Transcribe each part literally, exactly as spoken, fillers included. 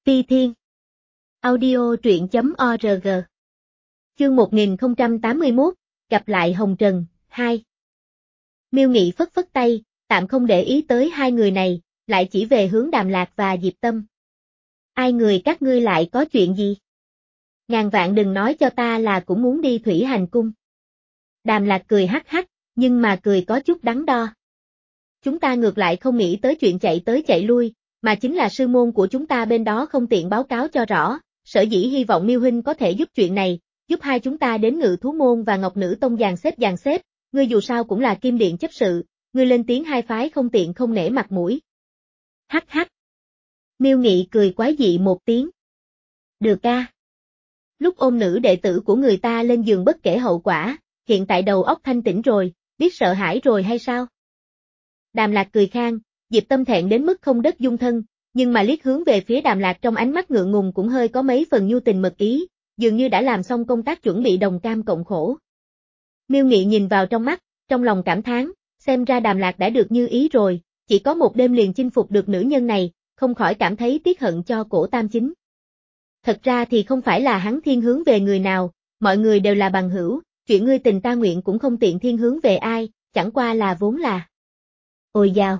Phi Thiên. Audio truyện chấm org. Chương một nghìn không trăm tám mươi mốt, gặp lại Hồng Trần, hai. Miêu Nghị phất phất tay, tạm không để ý tới hai người này, lại chỉ về hướng Đàm Lạc và Diệp Tâm. Ai người các ngươi lại có chuyện gì? Ngàn vạn đừng nói cho ta là cũng muốn đi Thủy Hành Cung. Đàm Lạc cười hắc hắc, nhưng mà cười có chút đắn đo. Chúng ta ngược lại không nghĩ tới chuyện chạy tới chạy lui, mà chính là sư môn của chúng ta bên đó không tiện báo cáo cho rõ, sở dĩ hy vọng Miêu huynh có thể giúp chuyện này, giúp hai chúng ta đến Ngự Thú Môn và Ngọc Nữ Tông dàn xếp dàn xếp, ngươi dù sao cũng là Kim Điện chấp sự, ngươi lên tiếng hai phái không tiện không nể mặt mũi. Hắc hắc. Miêu Nghị cười quái dị một tiếng. Được a. Lúc ôm nữ đệ tử của người ta lên giường bất kể hậu quả, hiện tại đầu óc thanh tĩnh rồi, biết sợ hãi rồi hay sao? Đàm Lạc cười khang, Diệp Tâm thẹn đến mức không đất dung thân, nhưng mà liếc hướng về phía Đàm Lạc trong ánh mắt ngượng ngùng cũng hơi có mấy phần nhu tình mật ý, dường như đã làm xong công tác chuẩn bị đồng cam cộng khổ. Miêu Nghị nhìn vào trong mắt, trong lòng cảm thán, xem ra Đàm Lạc đã được như ý rồi, chỉ có một đêm liền chinh phục được nữ nhân này, không khỏi cảm thấy tiếc hận cho Cổ Tam Chính. Thật ra thì không phải là hắn thiên hướng về người nào, mọi người đều là bằng hữu, chuyện ngươi tình ta nguyện cũng không tiện thiên hướng về ai, chẳng qua là vốn là. Ôi dào!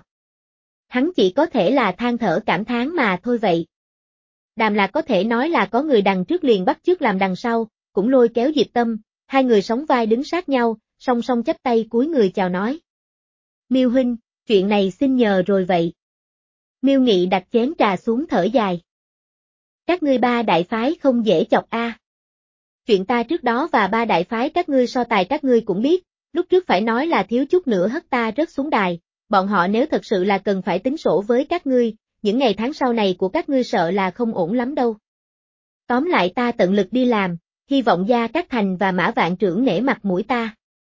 Hắn chỉ có thể là than thở cảm thán mà thôi vậy. Đàm Lạc có thể nói là có người đằng trước liền bắt chước làm đằng sau, cũng lôi kéo Diệp Tâm, hai người sóng vai đứng sát nhau, song song chắp tay cúi người chào nói. Miêu huynh, chuyện này xin nhờ rồi vậy. Miêu Nghị đặt chén trà xuống thở dài. Các ngươi ba đại phái không dễ chọc a. À. Chuyện ta trước đó và ba đại phái các ngươi so tài các ngươi cũng biết, lúc trước phải nói là thiếu chút nữa hất ta rớt xuống đài, bọn họ nếu thật sự là cần phải tính sổ với các ngươi, những ngày tháng sau này của các ngươi sợ là không ổn lắm đâu. Tóm lại ta tận lực đi làm, hy vọng Gia Cát Thành và Mã Vạn Trưởng nể mặt mũi ta.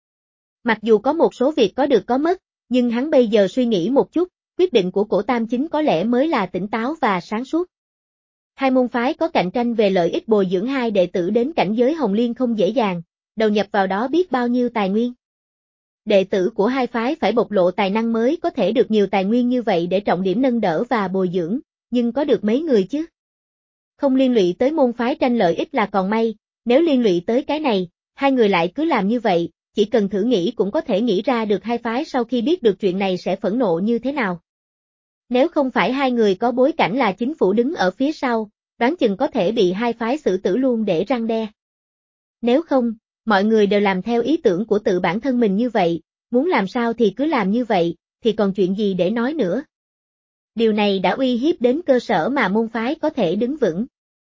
Mặc dù có một số việc có được có mất, nhưng hắn bây giờ suy nghĩ một chút, quyết định của Cổ Tam Chính có lẽ mới là tỉnh táo và sáng suốt. Hai môn phái có cạnh tranh về lợi ích bồi dưỡng hai đệ tử đến cảnh giới Hồng Liên không dễ dàng, đầu nhập vào đó biết bao nhiêu tài nguyên. Đệ tử của hai phái phải bộc lộ tài năng mới có thể được nhiều tài nguyên như vậy để trọng điểm nâng đỡ và bồi dưỡng, nhưng có được mấy người chứ? Không liên lụy tới môn phái tranh lợi ích là còn may, nếu liên lụy tới cái này, hai người lại cứ làm như vậy, chỉ cần thử nghĩ cũng có thể nghĩ ra được hai phái sau khi biết được chuyện này sẽ phẫn nộ như thế nào. Nếu không phải hai người có bối cảnh là chính phủ đứng ở phía sau, đoán chừng có thể bị hai phái xử tử luôn để răn đe. Nếu không, mọi người đều làm theo ý tưởng của tự bản thân mình như vậy, muốn làm sao thì cứ làm như vậy, thì còn chuyện gì để nói nữa. Điều này đã uy hiếp đến cơ sở mà môn phái có thể đứng vững.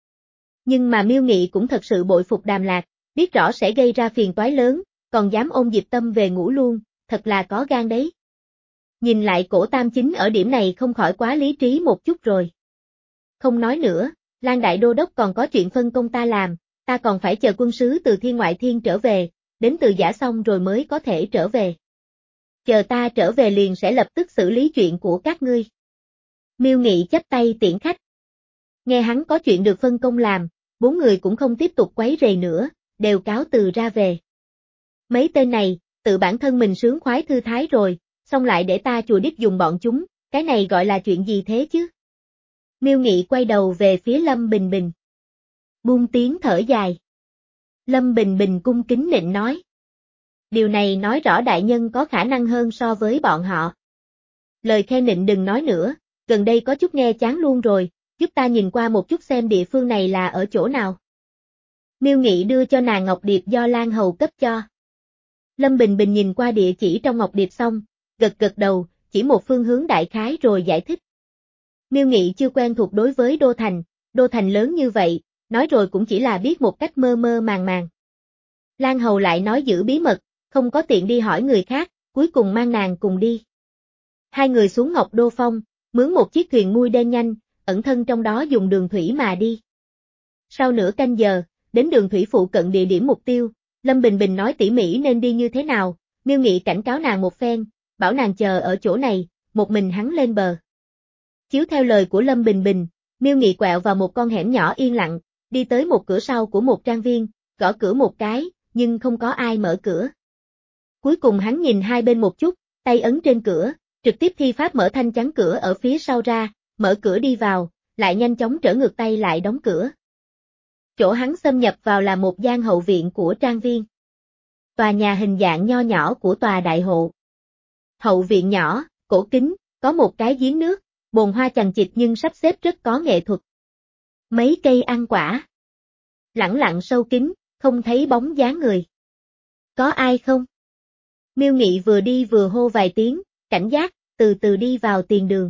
Nhưng mà Miêu Nghị cũng thật sự bội phục Đàm Lạc, biết rõ sẽ gây ra phiền toái lớn, còn dám ôm Diệp Tâm về ngủ luôn, thật là có gan đấy. Nhìn lại Cổ Tam Chính ở điểm này không khỏi quá lý trí một chút rồi. Không nói nữa, Lan Đại Đô Đốc còn có chuyện phân công ta làm, ta còn phải chờ quân sứ từ Thiên Ngoại Thiên trở về, đến Từ Giả xong rồi mới có thể trở về. Chờ ta trở về liền sẽ lập tức xử lý chuyện của các ngươi. Miêu Nghị chắp tay tiễn khách. Nghe hắn có chuyện được phân công làm, bốn người cũng không tiếp tục quấy rầy nữa, đều cáo từ ra về. Mấy tên này, tự bản thân mình sướng khoái thư thái rồi, xong lại để ta chùa đít dùng bọn chúng, cái này gọi là chuyện gì thế chứ? Miêu Nghị quay đầu về phía Lâm Bình Bình. Buông tiếng thở dài. Lâm Bình Bình cung kính nịnh nói. Điều này nói rõ đại nhân có khả năng hơn so với bọn họ. Lời khen nịnh đừng nói nữa, gần đây có chút nghe chán luôn rồi, giúp ta nhìn qua một chút xem địa phương này là ở chỗ nào. Miêu Nghị đưa cho nàng ngọc điệp do Lan Hầu cấp cho. Lâm Bình Bình nhìn qua địa chỉ trong ngọc điệp xong, gật gật đầu, chỉ một phương hướng đại khái rồi giải thích. Miêu Nghị chưa quen thuộc đối với Đô Thành, Đô Thành lớn như vậy, nói rồi cũng chỉ là biết một cách mơ mơ màng màng. Lan Hầu lại nói giữ bí mật, không có tiện đi hỏi người khác, cuối cùng mang nàng cùng đi. Hai người xuống Ngọc Đô Phong, mướn một chiếc thuyền mui đen nhanh, ẩn thân trong đó dùng đường thủy mà đi. Sau nửa canh giờ, đến đường thủy phụ cận địa điểm mục tiêu, Lâm Bình Bình nói tỉ mỉ nên đi như thế nào, Miêu Nghị cảnh cáo nàng một phen, bảo nàng chờ ở chỗ này, một mình hắn lên bờ. Chiếu theo lời của Lâm Bình Bình, Miêu Nghị quẹo vào một con hẻm nhỏ yên lặng, đi tới một cửa sau của một trang viên, gõ cửa một cái, nhưng không có ai mở cửa. Cuối cùng hắn nhìn hai bên một chút, tay ấn trên cửa, trực tiếp thi pháp mở thanh chắn cửa ở phía sau ra, mở cửa đi vào, lại nhanh chóng trở ngược tay lại đóng cửa. Chỗ hắn xâm nhập vào là một gian hậu viện của trang viên. Tòa nhà hình dạng nho nhỏ của tòa đại hộ. Hậu viện nhỏ, cổ kính, có một cái giếng nước, bồn hoa chằng chịt nhưng sắp xếp rất có nghệ thuật. Mấy cây ăn quả. Lẳng lặng sâu kín, không thấy bóng dáng người. Có ai không? Miêu Nghị vừa đi vừa hô vài tiếng, cảnh giác, từ từ đi vào tiền đường.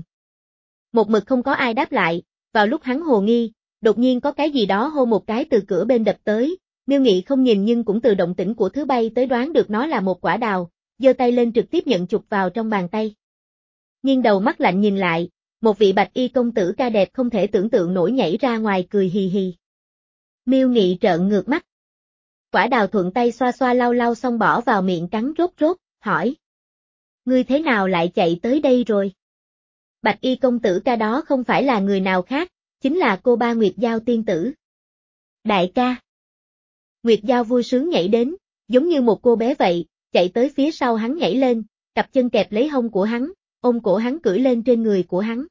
Một mực không có ai đáp lại, vào lúc hắn hồ nghi, đột nhiên có cái gì đó hô một cái từ cửa bên đập tới, Miêu Nghị không nhìn nhưng cũng từ động tĩnh của thứ bay tới đoán được nó là một quả đào, giơ tay lên trực tiếp nhận chụp vào trong bàn tay. Nghiêng đầu mắt lạnh nhìn lại, một vị bạch y công tử ca đẹp không thể tưởng tượng nổi nhảy ra ngoài cười hì hì. Miêu Nghị trợn ngược mắt. Quả đào thuận tay xoa xoa lau lau xong bỏ vào miệng cắn rốt rốt, hỏi. Ngươi thế nào lại chạy tới đây rồi? Bạch y công tử ca đó không phải là người nào khác, chính là cô ba Nguyệt Giao tiên tử. Đại ca. Nguyệt Giao vui sướng nhảy đến, giống như một cô bé vậy, chạy tới phía sau hắn nhảy lên, cặp chân kẹp lấy hông của hắn, ôm cổ hắn cưỡi lên trên người của hắn.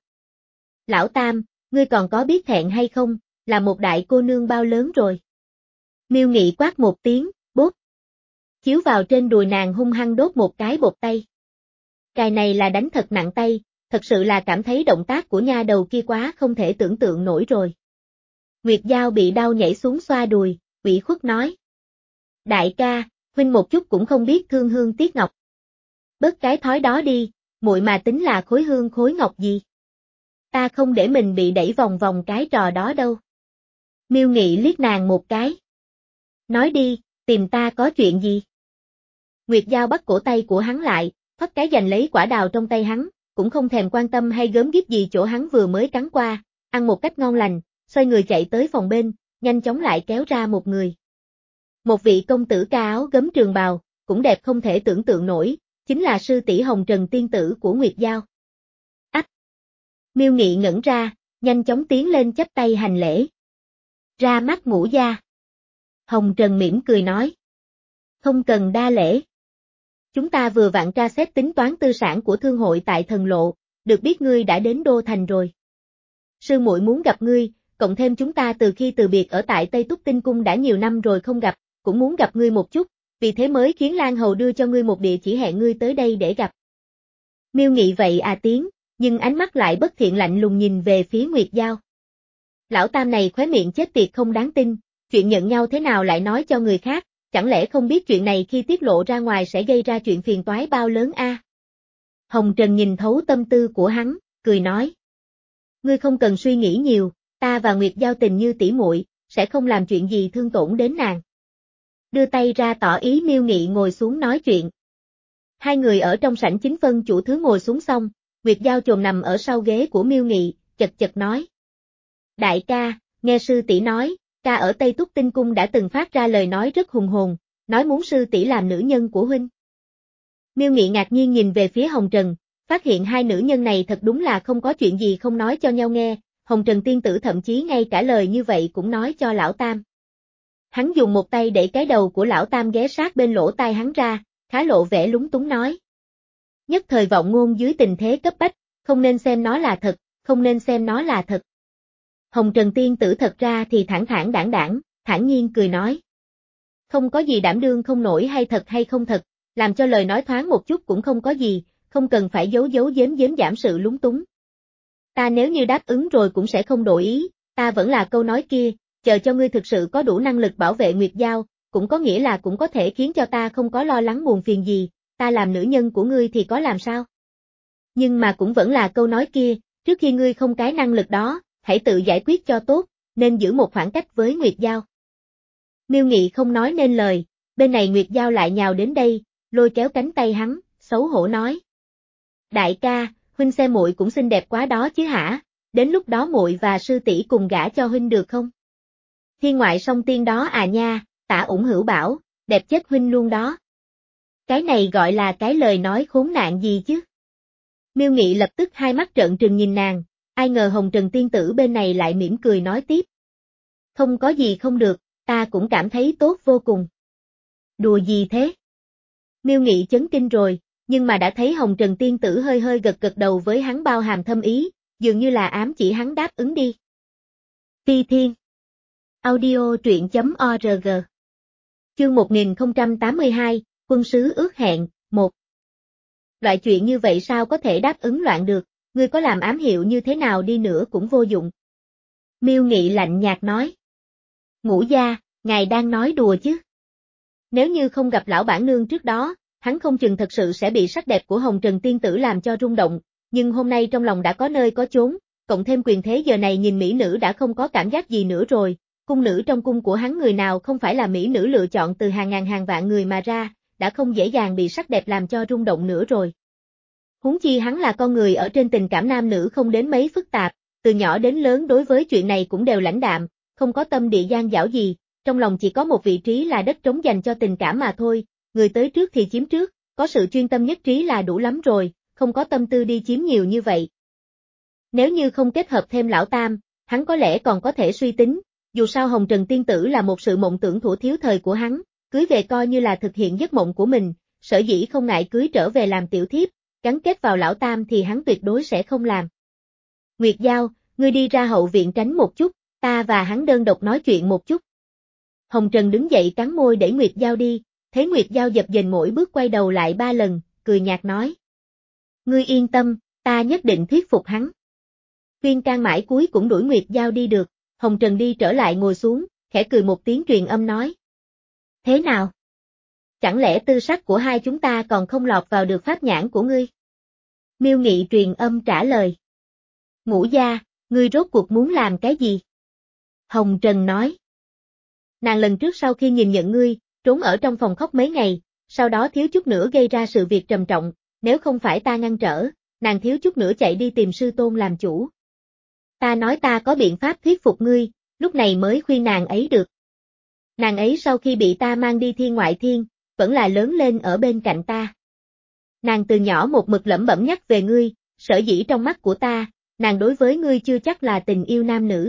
Lão Tam, ngươi còn có biết thẹn hay không, là một đại cô nương bao lớn rồi. Miêu Nghị quát một tiếng, bốp. Chiếu vào trên đùi nàng hung hăng đốt một cái bột tay. Cái này là đánh thật nặng tay, thật sự là cảm thấy động tác của nha đầu kia quá không thể tưởng tượng nổi rồi. Nguyệt Giao bị đau nhảy xuống xoa đùi, ủy khuất nói. Đại ca, huynh một chút cũng không biết thương hương tiếc ngọc. Bớt cái thói đó đi, muội mà tính là khối hương khối ngọc gì. Ta không để mình bị đẩy vòng vòng cái trò đó đâu. Miêu Nghị liếc nàng một cái. Nói đi, tìm ta có chuyện gì? Nguyệt Giao bắt cổ tay của hắn lại, thoát cái giành lấy quả đào trong tay hắn, cũng không thèm quan tâm hay gớm ghiếc gì chỗ hắn vừa mới cắn qua, ăn một cách ngon lành, xoay người chạy tới phòng bên, nhanh chóng lại kéo ra một người. Một vị công tử ca áo gấm trường bào, cũng đẹp không thể tưởng tượng nổi, chính là sư tỷ Hồng Trần tiên tử của Nguyệt Giao. Ách! Miêu Nghị ngẩn ra, nhanh chóng tiến lên chắp tay hành lễ. Ra mắt ngũ gia. Hồng Trần mỉm cười nói. Không cần đa lễ. Chúng ta vừa vặn tra xét tính toán tư sản của thương hội tại Thần Lộ, được biết ngươi đã đến Đô Thành rồi. Sư muội muốn gặp ngươi, cộng thêm chúng ta từ khi từ biệt ở tại Tây Túc Tinh Cung đã nhiều năm rồi không gặp, cũng muốn gặp ngươi một chút, vì thế mới khiến Lan Hầu đưa cho ngươi một địa chỉ hẹn ngươi tới đây để gặp. Miêu Nghị vậy à tiếng, nhưng ánh mắt lại bất thiện lạnh lùng nhìn về phía Nguyệt Giao. Lão Tam này khóe miệng chết tiệt không đáng tin, chuyện nhận nhau thế nào lại nói cho người khác, chẳng lẽ không biết chuyện này khi tiết lộ ra ngoài sẽ gây ra chuyện phiền toái bao lớn a? À? Hồng Trần nhìn thấu tâm tư của hắn, cười nói. Ngươi không cần suy nghĩ nhiều, ta và Nguyệt Giao tình như tỉ muội, sẽ không làm chuyện gì thương tổn đến nàng. Đưa tay ra tỏ ý Miêu Nghị ngồi xuống nói chuyện. Hai người ở trong sảnh chính phân chủ thứ ngồi xuống xong, Nguyệt Giao chồm nằm ở sau ghế của Miêu Nghị, chật chật nói. Đại ca, nghe sư tỷ nói, ca ở Tây Túc Tinh Cung đã từng phát ra lời nói rất hùng hồn, nói muốn sư tỷ làm nữ nhân của huynh. Miêu Nghị ngạc nhiên nhìn về phía Hồng Trần, phát hiện hai nữ nhân này thật đúng là không có chuyện gì không nói cho nhau nghe, Hồng Trần tiên tử thậm chí ngay cả lời như vậy cũng nói cho lão Tam. Hắn dùng một tay đẩy cái đầu của lão Tam ghé sát bên lỗ tai hắn ra, khá lộ vẻ lúng túng nói. Nhất thời vọng ngôn dưới tình thế cấp bách, không nên xem nó là thật, không nên xem nó là thật. Hồng Trần tiên tử thật ra thì thẳng thẳng đảng đảng, thản nhiên cười nói. Không có gì đảm đương không nổi hay thật hay không thật, làm cho lời nói thoáng một chút cũng không có gì, không cần phải giấu giấu giếm giếm giảm sự lúng túng. Ta nếu như đáp ứng rồi cũng sẽ không đổi ý, ta vẫn là câu nói kia, chờ cho ngươi thực sự có đủ năng lực bảo vệ Nguyệt Giao, cũng có nghĩa là cũng có thể khiến cho ta không có lo lắng buồn phiền gì, ta làm nữ nhân của ngươi thì có làm sao? Nhưng mà cũng vẫn là câu nói kia, trước khi ngươi không cái năng lực đó, hãy tự giải quyết cho tốt, nên giữ một khoảng cách với Nguyệt Giao. Miêu Nghị không nói nên lời, bên này Nguyệt Giao lại nhào đến đây, lôi kéo cánh tay hắn, xấu hổ nói. Đại ca, huynh xem muội cũng xinh đẹp quá đó chứ hả, đến lúc đó muội và sư tỷ cùng gả cho huynh được không? Thiên ngoại song tiên đó à nha, Tả Ủng Hữu bảo, đẹp chết huynh luôn đó. Cái này gọi là cái lời nói khốn nạn gì chứ? Miêu Nghị lập tức hai mắt trợn trừng nhìn nàng, ai ngờ Hồng Trần tiên tử bên này lại mỉm cười nói tiếp. Không có gì không được, ta cũng cảm thấy tốt vô cùng. Đùa gì thế? Miêu Nghị chấn kinh rồi, nhưng mà đã thấy Hồng Trần tiên tử hơi hơi gật gật đầu với hắn bao hàm thâm ý, dường như là ám chỉ hắn đáp ứng đi. Phi Thiên. Audio truyện chấm org. Chương một nghìn không trăm tám mươi hai, Quân sứ ước hẹn, một. Loại chuyện như vậy sao có thể đáp ứng loạn được, ngươi có làm ám hiệu như thế nào đi nữa cũng vô dụng. Miêu Nghị lạnh nhạt nói. Ngũ gia, ngài đang nói đùa chứ? Nếu như không gặp lão bản nương trước đó, hắn không chừng thật sự sẽ bị sắc đẹp của Hồng Trần tiên tử làm cho rung động, nhưng hôm nay trong lòng đã có nơi có chốn, cộng thêm quyền thế giờ này nhìn mỹ nữ đã không có cảm giác gì nữa rồi, cung nữ trong cung của hắn người nào không phải là mỹ nữ lựa chọn từ hàng ngàn hàng vạn người mà ra, đã không dễ dàng bị sắc đẹp làm cho rung động nữa rồi. Huống chi hắn là con người ở trên tình cảm nam nữ không đến mấy phức tạp, từ nhỏ đến lớn đối với chuyện này cũng đều lãnh đạm, không có tâm địa gian dảo gì, trong lòng chỉ có một vị trí là đất trống dành cho tình cảm mà thôi, người tới trước thì chiếm trước, có sự chuyên tâm nhất trí là đủ lắm rồi, không có tâm tư đi chiếm nhiều như vậy. Nếu như không kết hợp thêm lão tam, hắn có lẽ còn có thể suy tính, dù sao Hồng Trần tiên tử là một sự mộng tưởng thuở thiếu thời của hắn, cưới về coi như là thực hiện giấc mộng của mình, sở dĩ không ngại cưới trở về làm tiểu thiếp, gắn kết vào lão tam thì hắn tuyệt đối sẽ không làm. Nguyệt Giao, ngươi đi ra hậu viện tránh một chút, ta và hắn đơn độc nói chuyện một chút. Hồng Trần đứng dậy cắn môi để Nguyệt Giao đi, thấy Nguyệt Giao dập dềnh mỗi bước quay đầu lại ba lần, cười nhạt nói. Ngươi yên tâm, ta nhất định thuyết phục hắn. Khuyên can mãi cuối cũng đuổi Nguyệt Giao đi được, Hồng Trần đi trở lại ngồi xuống, khẽ cười một tiếng truyền âm nói. Thế nào? Chẳng lẽ tư sắc của hai chúng ta còn không lọt vào được pháp nhãn của ngươi? Miêu Nghị truyền âm trả lời. Ngũ gia, ngươi rốt cuộc muốn làm cái gì? Hồng Trần nói. Nàng lần trước sau khi nhìn nhận ngươi, trốn ở trong phòng khóc mấy ngày, sau đó thiếu chút nữa gây ra sự việc trầm trọng, nếu không phải ta ngăn trở, nàng thiếu chút nữa chạy đi tìm sư tôn làm chủ. Ta nói ta có biện pháp thuyết phục ngươi, lúc này mới khuyên nàng ấy được. Nàng ấy sau khi bị ta mang đi thiên ngoại thiên, vẫn là lớn lên ở bên cạnh ta. Nàng từ nhỏ một mực lẩm bẩm nhắc về ngươi, sở dĩ trong mắt của ta, nàng đối với ngươi chưa chắc là tình yêu nam nữ.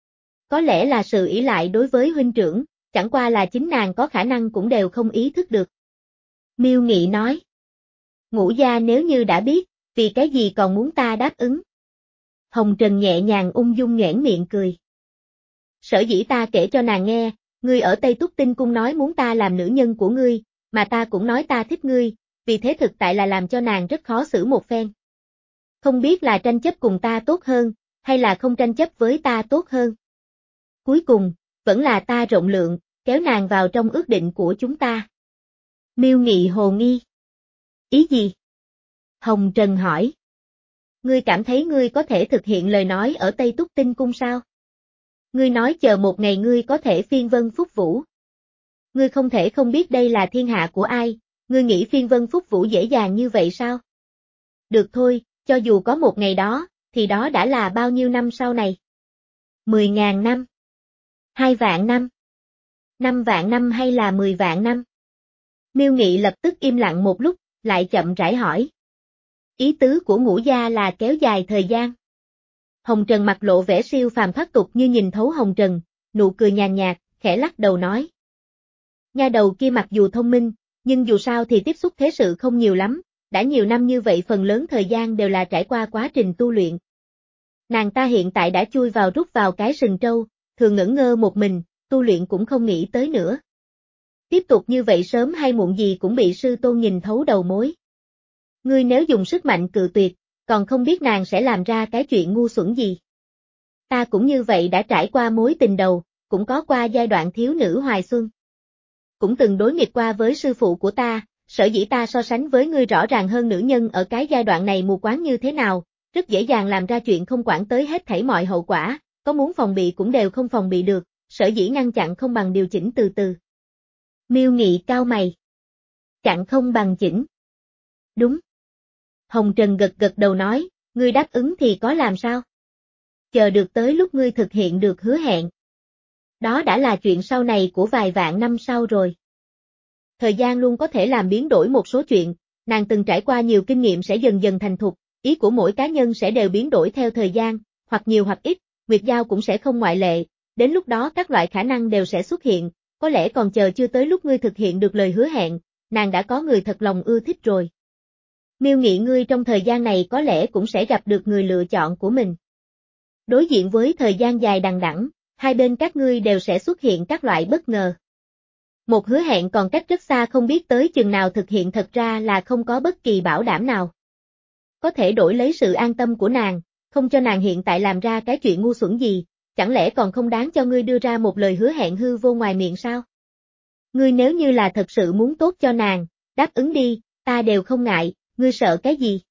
Có lẽ là sự ỷ lại đối với huynh trưởng, chẳng qua là chính nàng có khả năng cũng đều không ý thức được. Miêu Nghị nói. Ngũ gia nếu như đã biết, vì cái gì còn muốn ta đáp ứng? Hồng Trần nhẹ nhàng ung dung nhoẻn miệng cười. Sở dĩ ta kể cho nàng nghe, ngươi ở Tây Túc Tinh Cung nói muốn ta làm nữ nhân của ngươi, mà ta cũng nói ta thích ngươi, vì thế thực tại là làm cho nàng rất khó xử một phen. Không biết là tranh chấp cùng ta tốt hơn, hay là không tranh chấp với ta tốt hơn. Cuối cùng, vẫn là ta rộng lượng, kéo nàng vào trong ước định của chúng ta. Miêu Nghị hồ nghi. Ý gì? Hồng Trần hỏi. Ngươi cảm thấy ngươi có thể thực hiện lời nói ở Tây Túc Tinh Cung sao? Ngươi nói chờ một ngày ngươi có thể phiên vân phúc vũ. Ngươi không thể không biết đây là thiên hạ của ai, ngươi nghĩ phiên vân phúc vũ dễ dàng như vậy sao? Được thôi, cho dù có một ngày đó, thì đó đã là bao nhiêu năm sau này? Mười ngàn năm? Hai vạn năm? Năm vạn năm hay là mười vạn năm? Miêu Nghị lập tức im lặng một lúc, lại chậm rãi hỏi. Ý tứ của Ngũ gia là kéo dài thời gian. Hồng Trần mặt lộ vẻ siêu phàm thoát tục như nhìn thấu Hồng Trần, nụ cười nhàn nhạt, khẽ lắc đầu nói. Nha đầu kia mặc dù thông minh, nhưng dù sao thì tiếp xúc thế sự không nhiều lắm, đã nhiều năm như vậy phần lớn thời gian đều là trải qua quá trình tu luyện. Nàng ta hiện tại đã chui vào rút vào cái sừng trâu, thường ngẩn ngơ một mình, tu luyện cũng không nghĩ tới nữa. Tiếp tục như vậy sớm hay muộn gì cũng bị sư tôn nhìn thấu đầu mối. Ngươi nếu dùng sức mạnh cự tuyệt, còn không biết nàng sẽ làm ra cái chuyện ngu xuẩn gì. Ta cũng như vậy đã trải qua mối tình đầu, cũng có qua giai đoạn thiếu nữ hoài xuân. Cũng từng đối nghịch qua với sư phụ của ta, sở dĩ ta so sánh với ngươi rõ ràng hơn nữ nhân ở cái giai đoạn này mù quáng như thế nào, rất dễ dàng làm ra chuyện không quản tới hết thảy mọi hậu quả, có muốn phòng bị cũng đều không phòng bị được, sở dĩ ngăn chặn không bằng điều chỉnh từ từ. Miêu Nghị cao mày. Chặn không bằng chỉnh. Đúng. Hồng Trần gật gật đầu nói, ngươi đáp ứng thì có làm sao? Chờ được tới lúc ngươi thực hiện được hứa hẹn. Đó đã là chuyện sau này của vài vạn năm sau rồi. Thời gian luôn có thể làm biến đổi một số chuyện, nàng từng trải qua nhiều kinh nghiệm sẽ dần dần thành thục, ý của mỗi cá nhân sẽ đều biến đổi theo thời gian, hoặc nhiều hoặc ít, Nguyệt Giao cũng sẽ không ngoại lệ, đến lúc đó các loại khả năng đều sẽ xuất hiện, có lẽ còn chờ chưa tới lúc ngươi thực hiện được lời hứa hẹn, nàng đã có người thật lòng ưa thích rồi. Miêu Nghị ngươi trong thời gian này có lẽ cũng sẽ gặp được người lựa chọn của mình. Đối diện với thời gian dài đằng đẵng, hai bên các ngươi đều sẽ xuất hiện các loại bất ngờ. Một hứa hẹn còn cách rất xa không biết tới chừng nào thực hiện thật ra là không có bất kỳ bảo đảm nào. Có thể đổi lấy sự an tâm của nàng, không cho nàng hiện tại làm ra cái chuyện ngu xuẩn gì, chẳng lẽ còn không đáng cho ngươi đưa ra một lời hứa hẹn hư vô ngoài miệng sao? Ngươi nếu như là thật sự muốn tốt cho nàng, đáp ứng đi, ta đều không ngại, ngươi sợ cái gì?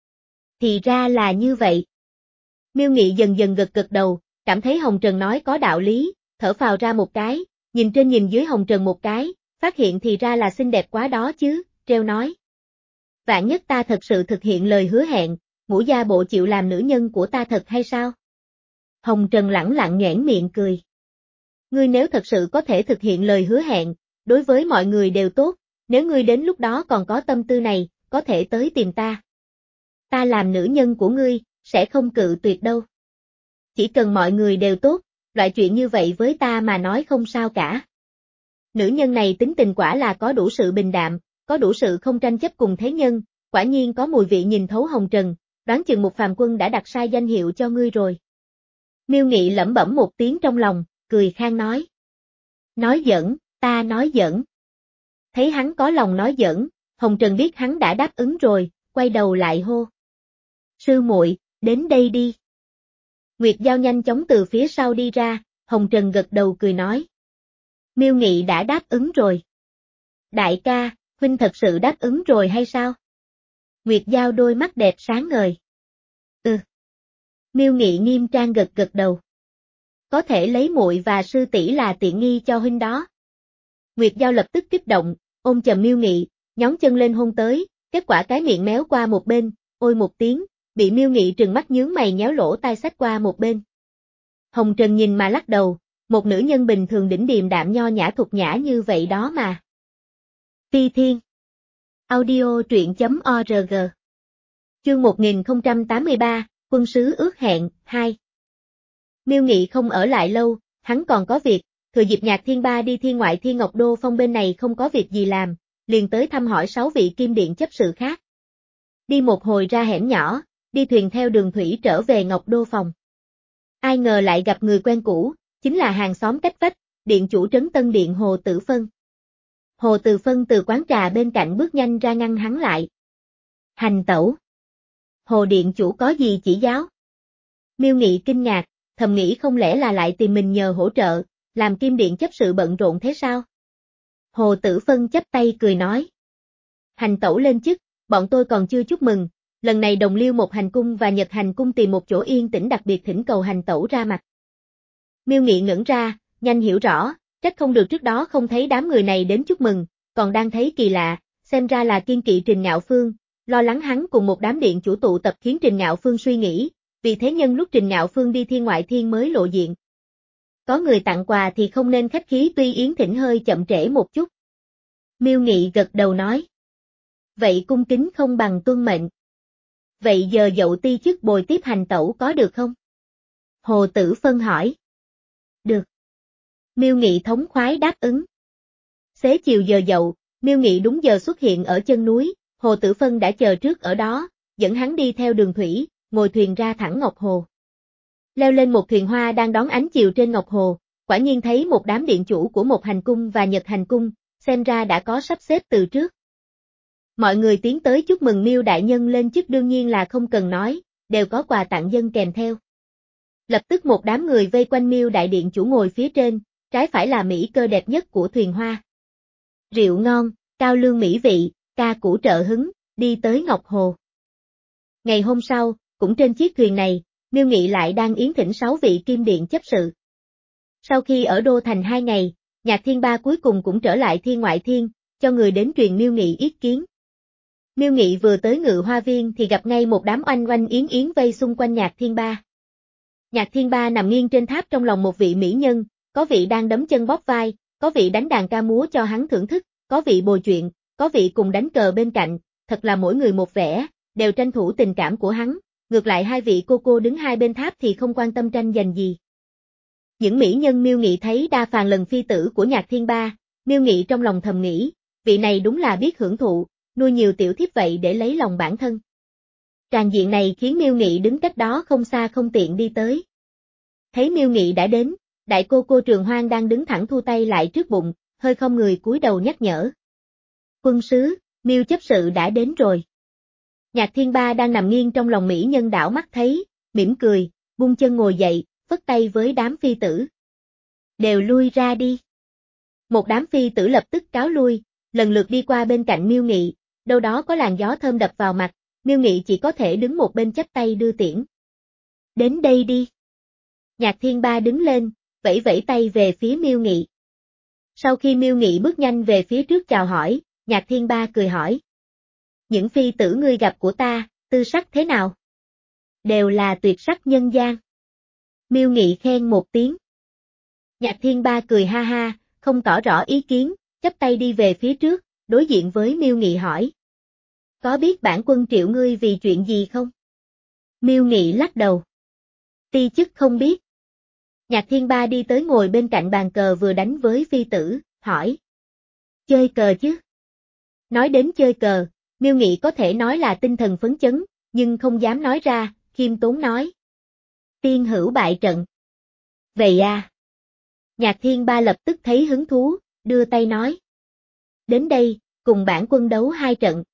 Thì ra là như vậy. Miêu Nghị dần dần gật gật đầu, cảm thấy Hồng Trần nói có đạo lý, thở phào ra một cái, nhìn trên nhìn dưới Hồng Trần một cái, phát hiện thì ra là xinh đẹp quá đó chứ, treo nói. Vạn nhất ta thật sự thực hiện lời hứa hẹn, Ngũ gia bộ chịu làm nữ nhân của ta thật hay sao? Hồng Trần lẳng lặng nhoẻn miệng cười. Ngươi nếu thật sự có thể thực hiện lời hứa hẹn, đối với mọi người đều tốt, nếu ngươi đến lúc đó còn có tâm tư này, có thể tới tìm ta. Ta làm nữ nhân của ngươi, sẽ không cự tuyệt đâu. Chỉ cần mọi người đều tốt, loại chuyện như vậy với ta mà nói không sao cả. Nữ nhân này tính tình quả là có đủ sự bình đạm, có đủ sự không tranh chấp cùng thế nhân, quả nhiên có mùi vị nhìn thấu hồng trần, đoán chừng một phàm quân đã đặt sai danh hiệu cho ngươi rồi. Miêu Nghị lẩm bẩm một tiếng trong lòng, cười khang nói. Nói giỡn, ta nói giỡn. Thấy hắn có lòng nói giỡn, Hồng Trần biết hắn đã đáp ứng rồi, quay đầu lại hô. Sư muội, đến đây đi. Nguyệt Giao nhanh chóng từ phía sau đi ra, Hồng Trần gật đầu cười nói. Miêu Nghị đã đáp ứng rồi. Đại ca, huynh thật sự đáp ứng rồi hay sao? Nguyệt Giao đôi mắt đẹp sáng ngời. Ừ. Miêu Nghị nghiêm trang gật gật đầu. Có thể lấy muội và sư tỷ là tiện nghi cho huynh đó. Nguyệt Giao lập tức kích động, ôm chầm Miêu Nghị, nhón chân lên hôn tới, kết quả cái miệng méo qua một bên, ôi một tiếng, bị Miêu Nghị trừng mắt nhướng mày nhéo lỗ tai xách qua một bên. Hồng Trần nhìn mà lắc đầu, một nữ nhân bình thường đỉnh điềm đạm nho nhã thục nhã như vậy đó mà. Phi Thiên Audio truyện chấm org Chương một nghìn không trăm tám mươi ba, Quân sứ ước hẹn, hai. Miêu Nghị không ở lại lâu, hắn còn có việc, thừa dịp Nhạc Thiên Ba đi thiên ngoại thiên Ngọc Đô Phong bên này không có việc gì làm, liền tới thăm hỏi sáu vị kim điện chấp sự khác. Đi một hồi ra hẻm nhỏ, đi thuyền theo đường thủy trở về Ngọc Đô Phòng. Ai ngờ lại gặp người quen cũ, chính là hàng xóm cách vách, điện chủ trấn Tân Điện Hồ Tử Phân. Hồ Tử Phân từ quán trà bên cạnh bước nhanh ra ngăn hắn lại. Hành tẩu. Hồ điện chủ có gì chỉ giáo? Miêu Nghị kinh ngạc, thầm nghĩ không lẽ là lại tìm mình nhờ hỗ trợ, làm kim điện chấp sự bận rộn thế sao? Hồ Tử Phân chắp tay cười nói. Hành tẩu lên chức, bọn tôi còn chưa chúc mừng, lần này Đồng Liêu một hành cung và Nhật hành cung tìm một chỗ yên tĩnh đặc biệt thỉnh cầu hành tẩu ra mặt. Miêu Nghị ngẩn ra, nhanh hiểu rõ, trách không được trước đó không thấy đám người này đến chúc mừng, còn đang thấy kỳ lạ, xem ra là kiên kỵ Trình Ngạo Phương, lo lắng hắn cùng một đám điện chủ tụ tập khiến Trình Ngạo Phương suy nghĩ, vì thế nhân lúc Trình Ngạo Phương đi thiên ngoại thiên mới lộ diện. Có người tặng quà thì không nên khách khí tuy yến thỉnh hơi chậm trễ một chút. Miêu Nghị gật đầu nói. Vậy cung kính không bằng tuân mệnh. Vậy giờ dậu ti chức bồi tiếp hành tẩu có được không? Hồ Tử Phân hỏi. Được. Miêu Nghị thống khoái đáp ứng. Xế chiều giờ dậu, Miêu Nghị đúng giờ xuất hiện ở chân núi, Hồ Tử Phân đã chờ trước ở đó, dẫn hắn đi theo đường thủy, ngồi thuyền ra thẳng Ngọc Hồ. Leo lên một thuyền hoa đang đón ánh chiều trên Ngọc Hồ, quả nhiên thấy một đám điện chủ của một hành cung và Nhật hành cung, xem ra đã có sắp xếp từ trước. Mọi người tiến tới chúc mừng Miêu đại nhân lên chức đương nhiên là không cần nói, đều có quà tặng dân kèm theo. Lập tức một đám người vây quanh Miêu đại điện chủ ngồi phía trên, trái phải là mỹ cơ đẹp nhất của thuyền hoa. Rượu ngon, cao lương mỹ vị, ca củ trợ hứng, đi tới Ngọc Hồ. Ngày hôm sau, cũng trên chiếc thuyền này, Miêu Nghị lại đang yến thỉnh sáu vị kim điện chấp sự. Sau khi ở Đô Thành hai ngày, Nhạc Thiên Ba cuối cùng cũng trở lại thiên ngoại thiên, cho người đến truyền Miêu Nghị ý kiến. Miêu Nghị vừa tới Ngự Hoa Viên thì gặp ngay một đám oanh oanh yến yến vây xung quanh Nhạc Thiên Ba. Nhạc Thiên Ba nằm nghiêng trên tháp trong lòng một vị mỹ nhân, có vị đang đấm chân bóp vai, có vị đánh đàn ca múa cho hắn thưởng thức, có vị bồi chuyện, có vị cùng đánh cờ bên cạnh, thật là mỗi người một vẻ, đều tranh thủ tình cảm của hắn, ngược lại hai vị cô cô đứng hai bên tháp thì không quan tâm tranh giành gì. Những mỹ nhân Miêu Nghị thấy đa phàn lần phi tử của Nhạc Thiên Ba, Miêu Nghị trong lòng thầm nghĩ, vị này đúng là biết hưởng thụ, nuôi nhiều tiểu thiếp vậy để lấy lòng bản thân. Tràng diện này khiến Miêu Nghị đứng cách đó không xa không tiện đi tới. Thấy Miêu Nghị đã đến, Đại cô cô Trường Hoang đang đứng thẳng thu tay lại trước bụng, hơi không người cúi đầu nhắc nhở. Quân sứ, Miêu chấp sự đã đến rồi. Nhạc Thiên Ba đang nằm nghiêng trong lòng mỹ nhân đảo mắt thấy, mỉm cười, buông chân ngồi dậy, phất tay với đám phi tử. Đều lui ra đi. Một đám phi tử lập tức cáo lui, lần lượt đi qua bên cạnh Miêu Nghị, đâu đó có làn gió thơm đập vào mặt, Miêu Nghị chỉ có thể đứng một bên chắp tay đưa tiễn. Đến đây đi. Nhạc Thiên Ba đứng lên, vẫy vẫy tay về phía Miêu Nghị. Sau khi Miêu Nghị bước nhanh về phía trước chào hỏi, Nhạc Thiên Ba cười hỏi. Những phi tử ngươi gặp của ta, tư sắc thế nào? Đều là tuyệt sắc nhân gian. Miêu Nghị khen một tiếng. Nhạc Thiên Ba cười ha ha, không tỏ rõ ý kiến, chắp tay đi về phía trước, đối diện với Miêu Nghị hỏi. Có biết bản quân triệu ngươi vì chuyện gì không? Miêu Nghị lắc đầu. Ti chức không biết. Nhạc Thiên Ba đi tới ngồi bên cạnh bàn cờ vừa đánh với phi tử, hỏi. Chơi cờ chứ? Nói đến chơi cờ, Miêu Nghị có thể nói là tinh thần phấn chấn, nhưng không dám nói ra, khiêm tốn nói. Tiên hữu bại trận. Vậy à? Nhạc Thiên Ba lập tức thấy hứng thú, đưa tay nói. Đến đây, cùng bản quân đấu hai trận.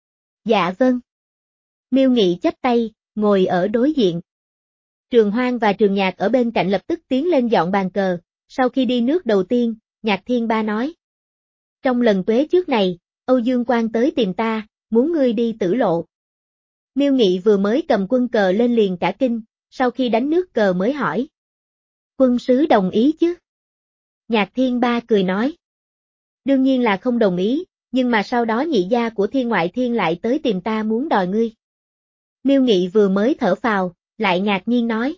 Dạ vâng. Miêu Nghị chắp tay, ngồi ở đối diện. Trường Hoang và Trường Nhạc ở bên cạnh lập tức tiến lên dọn bàn cờ, sau khi đi nước đầu tiên, Nhạc Thiên Ba nói. Trong lần tuế trước này, Âu Dương Quang tới tìm ta, muốn ngươi đi tử lộ. Miêu Nghị vừa mới cầm quân cờ lên liền cả kinh, sau khi đánh nước cờ mới hỏi. Quân sứ đồng ý chứ? Nhạc Thiên Ba cười nói. Đương nhiên là không đồng ý, nhưng mà sau đó nhị gia của Thiên Ngoại Thiên lại tới tìm ta muốn đòi ngươi. Miêu Nghị vừa mới thở phào, lại ngạc nhiên nói.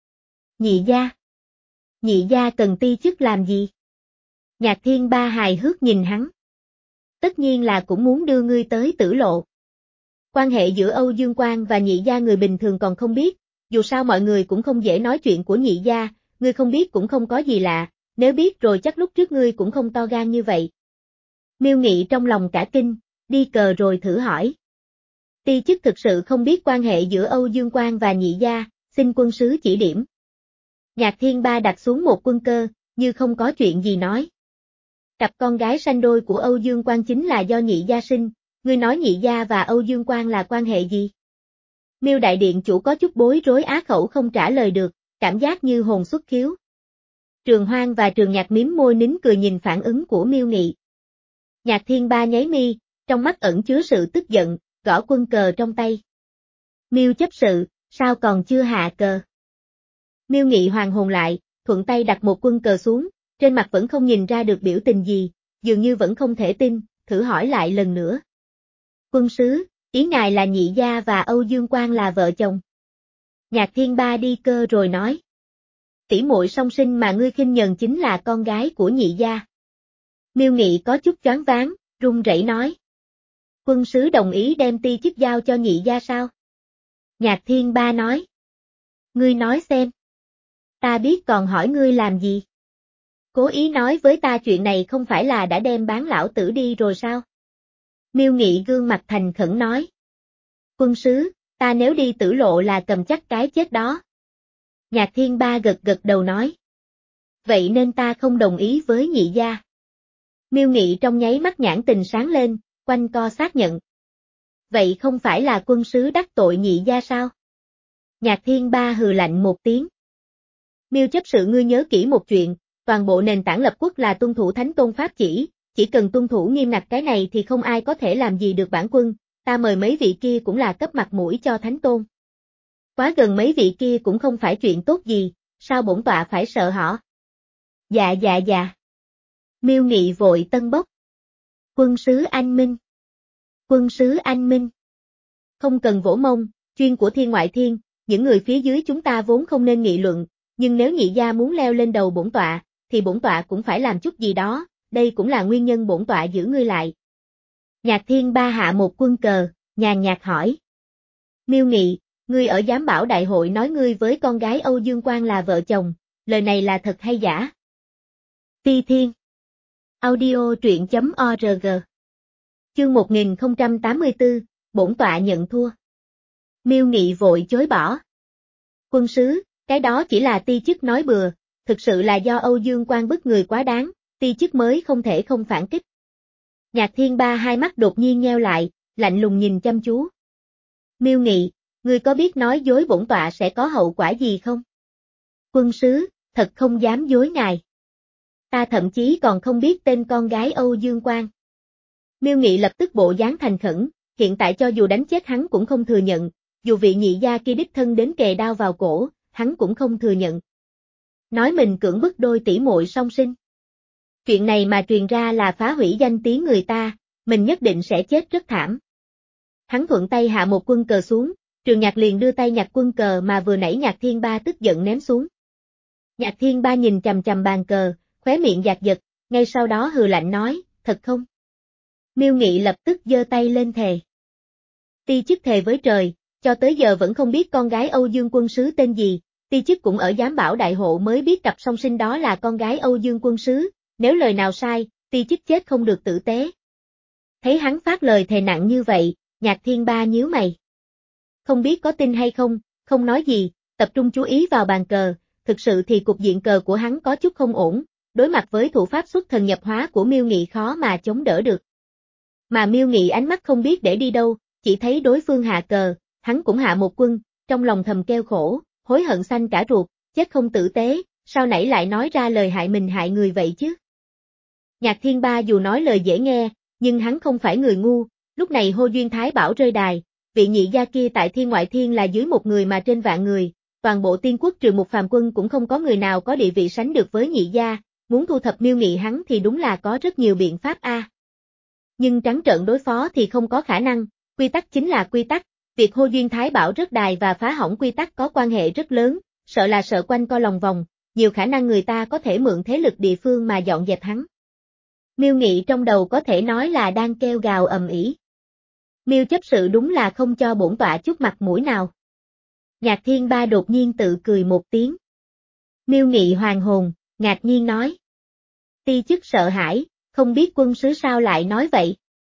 Nhị gia? Nhị gia cần ti chức làm gì? Nhạc Thiên Ba hài hước nhìn hắn. Tất nhiên là cũng muốn đưa ngươi tới tử lộ. Quan hệ giữa Âu Dương Quang và nhị gia người bình thường còn không biết, dù sao mọi người cũng không dễ nói chuyện của nhị gia, ngươi không biết cũng không có gì lạ, nếu biết rồi chắc lúc trước ngươi cũng không to gan như vậy. Miêu Nghị trong lòng cả kinh, đi cờ rồi thử hỏi. Ti chức thực sự không biết quan hệ giữa Âu Dương Quang và nhị gia, xin quân sứ chỉ điểm. Nhạc Thiên Ba đặt xuống một quân cơ, như không có chuyện gì nói. Cặp con gái sanh đôi của Âu Dương Quang chính là do nhị gia sinh, ngươi nói nhị gia và Âu Dương Quang là quan hệ gì? Miêu đại điện chủ có chút bối rối á khẩu không trả lời được, cảm giác như hồn xuất khiếu. Trường Hoang và Trường Nhạc mím môi nín cười nhìn phản ứng của Miêu Nghị. Nhạc Thiên Ba nháy mi, trong mắt ẩn chứa sự tức giận, gõ quân cờ trong tay. Miêu chấp sự, sao còn chưa hạ cờ? Miêu Nghị hoàn hồn lại, thuận tay đặt một quân cờ xuống, trên mặt vẫn không nhìn ra được biểu tình gì, dường như vẫn không thể tin, thử hỏi lại lần nữa. Quân sứ, ý ngài là nhị gia và Âu Dương Quang là vợ chồng. Nhạc Thiên Ba đi cơ rồi nói. Tỷ muội song sinh mà ngươi khinh nhờn chính là con gái của nhị gia. Miêu Nghị có chút choáng váng, run rẩy nói. Quân sứ đồng ý đem ti chức giao cho nhị gia sao? Nhạc Thiên Ba nói. Ngươi nói xem. Ta biết còn hỏi ngươi làm gì? Cố ý nói với ta chuyện này không phải là đã đem bán lão tử đi rồi sao? Miêu Nghị gương mặt thành khẩn nói. Quân sứ, ta nếu đi tử lộ là cầm chắc cái chết đó. Nhạc Thiên Ba gật gật đầu nói. Vậy nên ta không đồng ý với nhị gia. Miêu Nghị trong nháy mắt nhãn tình sáng lên, quanh co xác nhận. Vậy không phải là quân sứ đắc tội nhị gia sao? Nhạc Thiên Ba hừ lạnh một tiếng. Miêu chấp sự ngươi nhớ kỹ một chuyện, toàn bộ nền tảng lập quốc là tuân thủ Thánh Tôn Pháp chỉ, chỉ cần tuân thủ nghiêm ngặt cái này thì không ai có thể làm gì được bản quân, ta mời mấy vị kia cũng là cấp mặt mũi cho Thánh Tôn. Quá gần mấy vị kia cũng không phải chuyện tốt gì, sao bổn tọa phải sợ họ? Dạ dạ dạ. Miêu Nghị vội tân bốc. Quân sứ anh minh. Quân sứ anh minh. Không cần vỗ mông, chuyên của Thiên Ngoại Thiên, những người phía dưới chúng ta vốn không nên nghị luận, nhưng nếu nhị gia muốn leo lên đầu bổn tọa, thì bổn tọa cũng phải làm chút gì đó, đây cũng là nguyên nhân bổn tọa giữ ngươi lại. Nhạc Thiên Ba hạ một quân cờ, nhàn nhạt hỏi. Miêu Nghị, ngươi ở giám bảo đại hội nói ngươi với con gái Âu Dương Quang là vợ chồng, lời này là thật hay giả? Ti Thiên. Audio truyện chấm org. Chương một nghìn không trăm tám mươi tư, bổn tọa nhận thua. Miêu Nghị vội chối bỏ. Quân sứ, cái đó chỉ là ti chức nói bừa, thực sự là do Âu Dương Quang bức người quá đáng, ti chức mới không thể không phản kích. Nhạc Thiên Ba hai mắt đột nhiên nheo lại, lạnh lùng nhìn chăm chú. Miêu Nghị, ngươi có biết nói dối bổn tọa sẽ có hậu quả gì không? Quân sứ, thật không dám dối ngài. Ta thậm chí còn không biết tên con gái Âu Dương Quang. Miêu Nghị lập tức bộ dáng thành khẩn, hiện tại cho dù đánh chết hắn cũng không thừa nhận, dù vị nhị gia kia đích thân đến kề đao vào cổ, hắn cũng không thừa nhận. Nói mình cưỡng bức đôi tỷ muội song sinh. Chuyện này mà truyền ra là phá hủy danh tiếng người ta, mình nhất định sẽ chết rất thảm. Hắn thuận tay hạ một quân cờ xuống, Trường Nhạc liền đưa tay nhặt quân cờ mà vừa nãy Nhạc Thiên Ba tức giận ném xuống. Nhạc Thiên Ba nhìn chằm chằm bàn cờ, khóe miệng giật giật, ngay sau đó hừ lạnh nói, thật không? Miêu Nghị lập tức giơ tay lên thề. Ti chức thề với trời, cho tới giờ vẫn không biết con gái Âu Dương quân sứ tên gì, ti chức cũng ở giám bảo đại hộ mới biết cặp song sinh đó là con gái Âu Dương quân sứ, nếu lời nào sai, ti chức chết không được tử tế. Thấy hắn phát lời thề nặng như vậy, Nhạc Thiên Ba nhíu mày. Không biết có tin hay không, không nói gì, tập trung chú ý vào bàn cờ, thực sự thì cục diện cờ của hắn có chút không ổn, đối mặt với thủ pháp xuất thần nhập hóa của Miêu Nghị khó mà chống đỡ được. Mà Miêu Nghị ánh mắt không biết để đi đâu, chỉ thấy đối phương hạ cờ, hắn cũng hạ một quân, trong lòng thầm kêu khổ, hối hận xanh cả ruột, chết không tử tế, sao nãy lại nói ra lời hại mình hại người vậy chứ? Nhạc Thiên Ba dù nói lời dễ nghe, nhưng hắn không phải người ngu, lúc này Hô Duyên Thái Bảo rơi đài, vị nhị gia kia tại thiên ngoại thiên là dưới một người mà trên vạn người, toàn bộ tiên quốc trừ một phàm quân cũng không có người nào có địa vị sánh được với nhị gia, muốn thu thập Miêu Nghị hắn thì đúng là có rất nhiều biện pháp a. Nhưng trắng trợn đối phó thì không có khả năng, quy tắc chính là quy tắc, việc Hô Duyên Thái Bảo rớt đài và phá hỏng quy tắc có quan hệ rất lớn, sợ là sợ quanh co lòng vòng, nhiều khả năng người ta có thể mượn thế lực địa phương mà dọn dẹp hắn. Miêu Nghị trong đầu có thể nói là đang kêu gào ầm ĩ. Miêu chấp sự đúng là không cho bổn tọa chút mặt mũi nào. Nhạc Thiên Ba đột nhiên tự cười một tiếng. Miêu Nghị hoàn hồn, ngạc nhiên nói. Ti chức sợ hãi, không biết quân sứ sao lại nói vậy.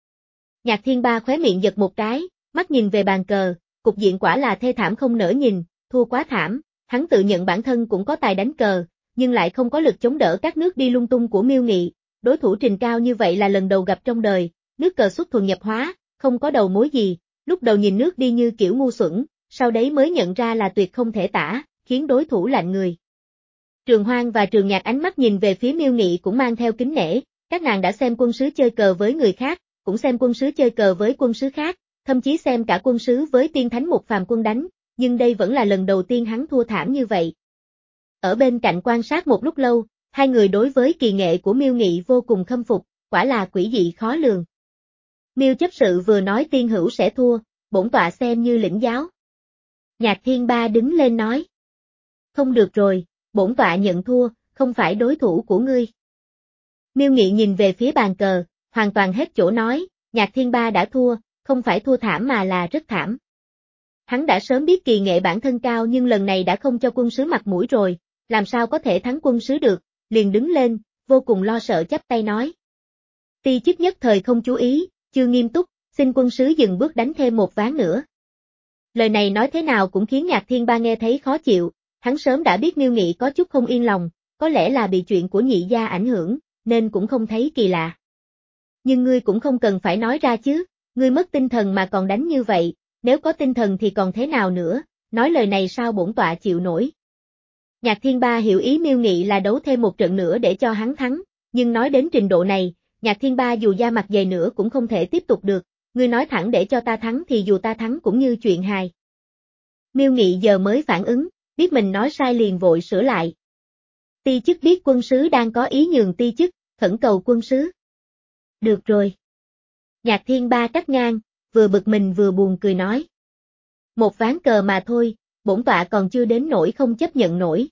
Nhạc Thiên Ba khóe miệng giật một cái, mắt nhìn về bàn cờ, cục diện quả là thê thảm không nỡ nhìn, thua quá thảm, hắn tự nhận bản thân cũng có tài đánh cờ, nhưng lại không có lực chống đỡ các nước đi lung tung của Miêu Nghị, đối thủ trình cao như vậy là lần đầu gặp trong đời, nước cờ xuất thuần nhập hóa, không có đầu mối gì, lúc đầu nhìn nước đi như kiểu ngu xuẩn, sau đấy mới nhận ra là tuyệt không thể tả, khiến đối thủ lạnh người. Trường Hoang và Trường Nhạc ánh mắt nhìn về phía Miêu Nghị cũng mang theo kính nể, các nàng đã xem quân sứ chơi cờ với người khác, cũng xem quân sứ chơi cờ với quân sứ khác, thậm chí xem cả quân sứ với tiên thánh một phàm quân đánh, nhưng đây vẫn là lần đầu tiên hắn thua thảm như vậy. Ở bên cạnh quan sát một lúc lâu, hai người đối với kỳ nghệ của Miêu Nghị vô cùng khâm phục, quả là quỷ dị khó lường. Miêu chấp sự vừa nói tiên hữu sẽ thua, bổn tọa xem như lĩnh giáo. Nhạc Thiên Ba đứng lên nói. Không được rồi, bổn tọa nhận thua, không phải đối thủ của ngươi. Miêu Nghị nhìn về phía bàn cờ, hoàn toàn hết chỗ nói, Nhạc Thiên Ba đã thua, không phải thua thảm mà là rất thảm. Hắn đã sớm biết kỳ nghệ bản thân cao nhưng lần này đã không cho quân sứ mặt mũi rồi, làm sao có thể thắng quân sứ được, liền đứng lên, vô cùng lo sợ chắp tay nói. Ti chức nhất thời không chú ý, chưa nghiêm túc, xin quân sứ dừng bước đánh thêm một ván nữa. Lời này nói thế nào cũng khiến Nhạc Thiên Ba nghe thấy khó chịu, hắn sớm đã biết Miêu Nghị có chút không yên lòng, có lẽ là bị chuyện của nhị gia ảnh hưởng, nên cũng không thấy kỳ lạ. Nhưng ngươi cũng không cần phải nói ra chứ, ngươi mất tinh thần mà còn đánh như vậy, nếu có tinh thần thì còn thế nào nữa, nói lời này sao bổn tọa chịu nổi. Nhạc Thiên Ba hiểu ý Miêu Nghị là đấu thêm một trận nữa để cho hắn thắng, nhưng nói đến trình độ này, Nhạc Thiên Ba dù da mặt dày nữa cũng không thể tiếp tục được, ngươi nói thẳng để cho ta thắng thì dù ta thắng cũng như chuyện hài. Miêu Nghị giờ mới phản ứng, biết mình nói sai liền vội sửa lại. Ti chức biết quân sứ đang có ý nhường ti chức, khẩn cầu quân sứ. Được rồi. Nhạc Thiên Ba cắt ngang, vừa bực mình vừa buồn cười nói. Một ván cờ mà thôi, bổn tọa còn chưa đến nỗi không chấp nhận nổi.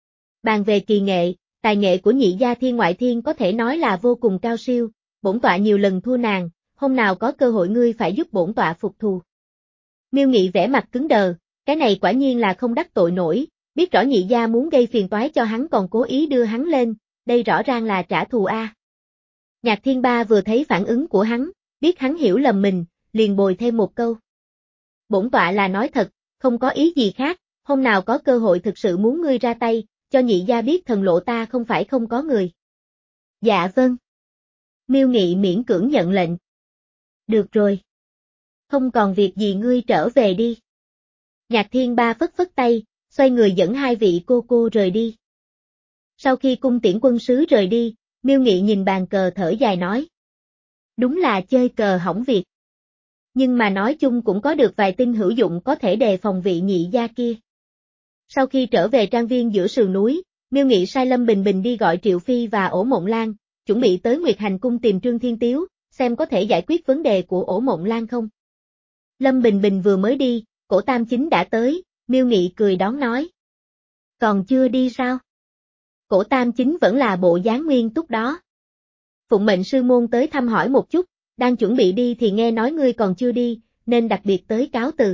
Bàn về kỳ nghệ, tài nghệ của nhị gia thiên ngoại thiên có thể nói là vô cùng cao siêu, bổn tọa nhiều lần thua nàng, hôm nào có cơ hội ngươi phải giúp bổn tọa phục thù. Miêu Nghị vẻ mặt cứng đờ, cái này quả nhiên là không đắc tội nổi, biết rõ nhị gia muốn gây phiền toái cho hắn còn cố ý đưa hắn lên, đây rõ ràng là trả thù a. Nhạc Thiên Ba vừa thấy phản ứng của hắn, biết hắn hiểu lầm mình, liền bồi thêm một câu. Bổn tọa là nói thật, không có ý gì khác, hôm nào có cơ hội thực sự muốn ngươi ra tay, cho nhị gia biết thần lộ ta không phải không có người. Dạ vâng. Miêu Nghị miễn cưỡng nhận lệnh. Được rồi. Không còn việc gì ngươi trở về đi. Nhạc Thiên Ba phất phất tay, xoay người dẫn hai vị cô cô rời đi. Sau khi cung tiễn quân sứ rời đi, Miêu Nghị nhìn bàn cờ thở dài nói. Đúng là chơi cờ hỏng việc. Nhưng mà nói chung cũng có được vài tin hữu dụng có thể đề phòng vị nhị gia kia. Sau khi trở về trang viên giữa sườn núi, Miêu Nghị sai Lâm Bình Bình đi gọi Triệu Phi và Ổ Mộng Lan, chuẩn bị tới Nguyệt Hành Cung tìm Trương Thiên Tiếu, xem có thể giải quyết vấn đề của Ổ Mộng Lan không. Lâm Bình Bình vừa mới đi, Cổ Tam Chính đã tới, Miêu Nghị cười đón nói. Còn chưa đi sao? Cổ Tam Chính vẫn là bộ dáng nguyên túc đó. Phụng mệnh sư môn tới thăm hỏi một chút, đang chuẩn bị đi thì nghe nói ngươi còn chưa đi, nên đặc biệt tới cáo từ.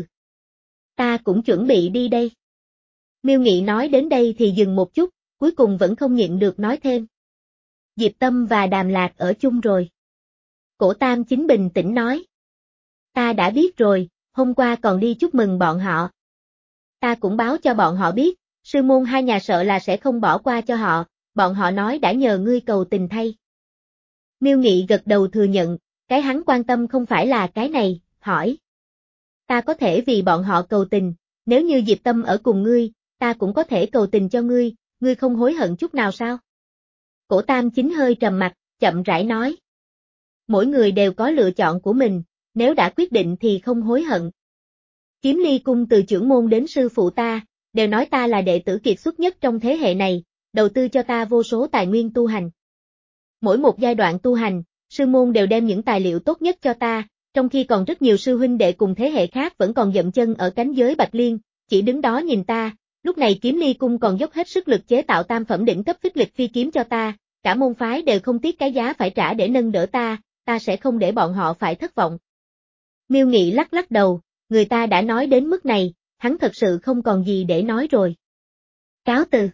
Ta cũng chuẩn bị đi đây. Miêu Nghị nói đến đây thì dừng một chút, cuối cùng vẫn không nhịn được nói thêm. Diệp Tâm và Đàm Lạc ở chung rồi. Cổ Tam Chính bình tĩnh nói. Ta đã biết rồi, hôm qua còn đi chúc mừng bọn họ. Ta cũng báo cho bọn họ biết, sư môn hai nhà sợ là sẽ không bỏ qua cho họ, bọn họ nói đã nhờ ngươi cầu tình thay. Miêu Nghị gật đầu thừa nhận, cái hắn quan tâm không phải là cái này, hỏi. Ta có thể vì bọn họ cầu tình, nếu như Diệp Tâm ở cùng ngươi, ta cũng có thể cầu tình cho ngươi, ngươi không hối hận chút nào sao? Cổ Tam Chính hơi trầm mặt, chậm rãi nói. Mỗi người đều có lựa chọn của mình, nếu đã quyết định thì không hối hận. Kiếm Ly Cung từ trưởng môn đến sư phụ ta, đều nói ta là đệ tử kiệt xuất nhất trong thế hệ này, đầu tư cho ta vô số tài nguyên tu hành. Mỗi một giai đoạn tu hành, sư môn đều đem những tài liệu tốt nhất cho ta, trong khi còn rất nhiều sư huynh đệ cùng thế hệ khác vẫn còn dậm chân ở cánh giới Bạch Liên, chỉ đứng đó nhìn ta, lúc này Kiếm Ly Cung còn dốc hết sức lực chế tạo tam phẩm đỉnh cấp phích lịch phi kiếm cho ta, cả môn phái đều không tiếc cái giá phải trả để nâng đỡ ta, ta sẽ không để bọn họ phải thất vọng. Miêu Nghị lắc lắc đầu, người ta đã nói đến mức này, hắn thật sự không còn gì để nói rồi. Cáo từ.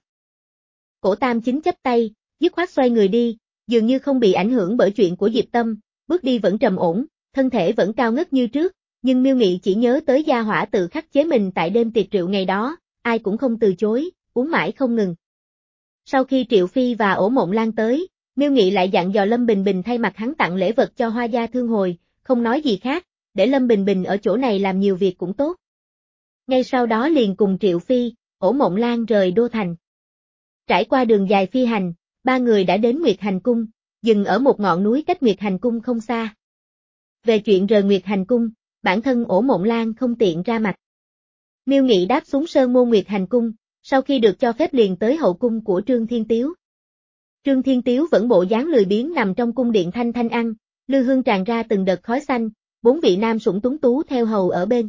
Cổ Tam Chính chắp tay, dứt khoát xoay người đi, dường như không bị ảnh hưởng bởi chuyện của Diệp Tâm, bước đi vẫn trầm ổn, thân thể vẫn cao ngất như trước, nhưng Miêu Nghị chỉ nhớ tới gia hỏa tự khắc chế mình tại đêm tiệc rượu ngày đó, ai cũng không từ chối, uống mãi không ngừng. Sau khi Triệu Phi và Ổ Mộng Lan tới, Miêu Nghị lại dặn dò Lâm Bình Bình thay mặt hắn tặng lễ vật cho Hoa Gia Thương Hồi, không nói gì khác, để Lâm Bình Bình ở chỗ này làm nhiều việc cũng tốt. Ngay sau đó liền cùng Triệu Phi, Ổ Mộng Lan rời đô thành. Trải qua đường dài phi hành, ba người đã đến Nguyệt Hành Cung, dừng ở một ngọn núi cách Nguyệt Hành Cung không xa. Về chuyện rời Nguyệt Hành Cung, bản thân Ổ Mộng Lan không tiện ra mặt. Miêu Nghị đáp xuống sơn môn Nguyệt Hành Cung, sau khi được cho phép liền tới hậu cung của Trương Thiên Tiếu. Trương Thiên Tiếu vẫn bộ dáng lười biếng nằm trong cung điện thanh thanh ăn, lư hương tràn ra từng đợt khói xanh, bốn vị nam sủng tuấn tú theo hầu ở bên.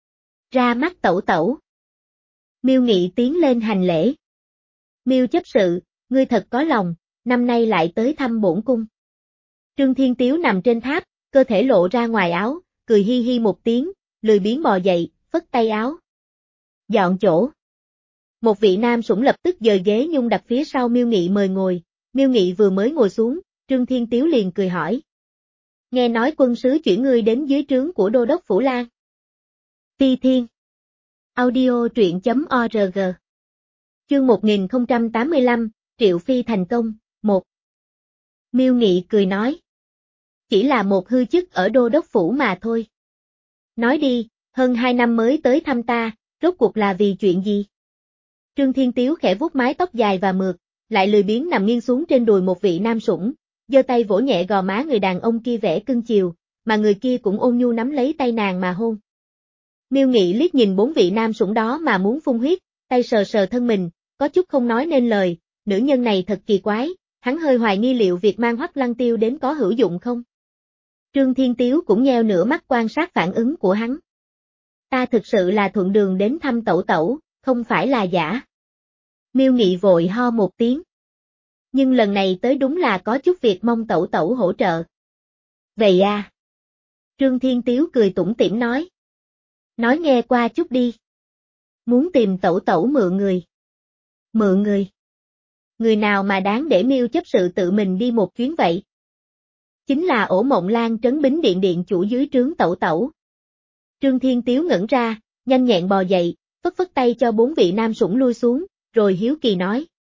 Ra mắt tẩu tẩu. Miêu Nghị tiến lên hành lễ. Miêu chấp sự, ngươi thật có lòng, năm nay lại tới thăm bổn cung. Trương Thiên Tiếu nằm trên tháp, cơ thể lộ ra ngoài áo, cười hi hi một tiếng, lười biếng bò dậy, phất tay áo. Dọn chỗ. Một vị nam sủng lập tức dời ghế nhung đặt phía sau Miêu Nghị mời ngồi, Miêu Nghị vừa mới ngồi xuống, Trương Thiên Tiếu liền cười hỏi. Nghe nói quân sứ chuyển ngươi đến dưới trướng của Đô đốc Phủ Lan. Phi Thiên. Audio truyện chấm org. Chương một nghìn không trăm tám mươi lăm, Triệu Phi thành công, một. Miêu Nghị cười nói. Chỉ là một hư chức ở Đô đốc Phủ mà thôi. Nói đi, hơn hai năm mới tới thăm ta, rốt cuộc là vì chuyện gì? Trương Thiên Tiếu khẽ vuốt mái tóc dài và mượt, lại lười biếng nằm nghiêng xuống trên đùi một vị nam sủng, giơ tay vỗ nhẹ gò má người đàn ông kia vẻ cưng chiều, mà người kia cũng ôn nhu nắm lấy tay nàng mà hôn. Miêu Nghị liếc nhìn bốn vị nam sủng đó mà muốn phun huyết, tay sờ sờ thân mình, có chút không nói nên lời, nữ nhân này thật kỳ quái, hắn hơi hoài nghi liệu việc mang Hoắc Lăng Tiêu đến có hữu dụng không. Trương Thiên Tiếu cũng nheo nửa mắt quan sát phản ứng của hắn. Ta thực sự là thuận đường đến thăm tẩu tẩu, không phải là giả. Miêu Nghị vội ho một tiếng. Nhưng lần này tới đúng là có chút việc mong tẩu tẩu hỗ trợ. Vậy à? Trương Thiên Tiếu cười tủm tỉm nói. Nói nghe qua chút đi. Muốn tìm tẩu tẩu mượn người. Mượn người? Người nào mà đáng để Miêu chấp sự tự mình đi một chuyến vậy? Chính là Ổ Mộng Lan trấn Bính Điện điện chủ dưới trướng tẩu tẩu. Trương Thiên Tiếu ngẩn ra, nhanh nhẹn bò dậy, phất phất tay cho bốn vị nam sủng lui xuống, rồi hiếu kỳ nói.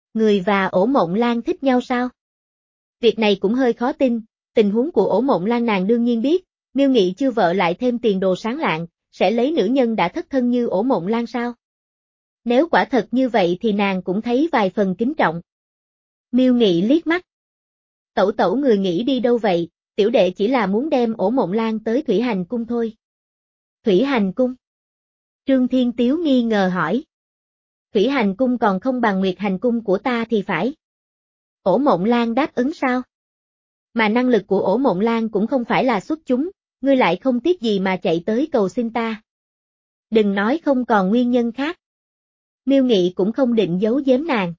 Người và Ổ Mộng Lan thích nhau sao? Việc này cũng hơi khó tin, tình huống của Ổ Mộng Lan nàng đương nhiên biết, Miêu Nghị chưa vợ lại thêm tiền đồ sáng lạng, sẽ lấy nữ nhân đã thất thân như Ổ Mộng Lan sao? Nếu quả thật như vậy thì nàng cũng thấy vài phần kính trọng. Miêu Nghị liếc mắt. Tẩu tẩu người nghĩ đi đâu vậy, tiểu đệ chỉ là muốn đem Ổ Mộng Lan tới Thủy Hành Cung thôi. Thủy Hành Cung? Trương Thiên Tiếu nghi ngờ hỏi. Thủy Hành Cung còn không bằng Nguyệt Hành Cung của ta thì phải. Ổ Mộng Lan đáp ứng sao? Mà năng lực của Ổ Mộng Lan cũng không phải là xuất chúng, ngươi lại không tiếc gì mà chạy tới cầu xin ta. Đừng nói không còn nguyên nhân khác. Miêu Nghị cũng không định giấu giếm nàng.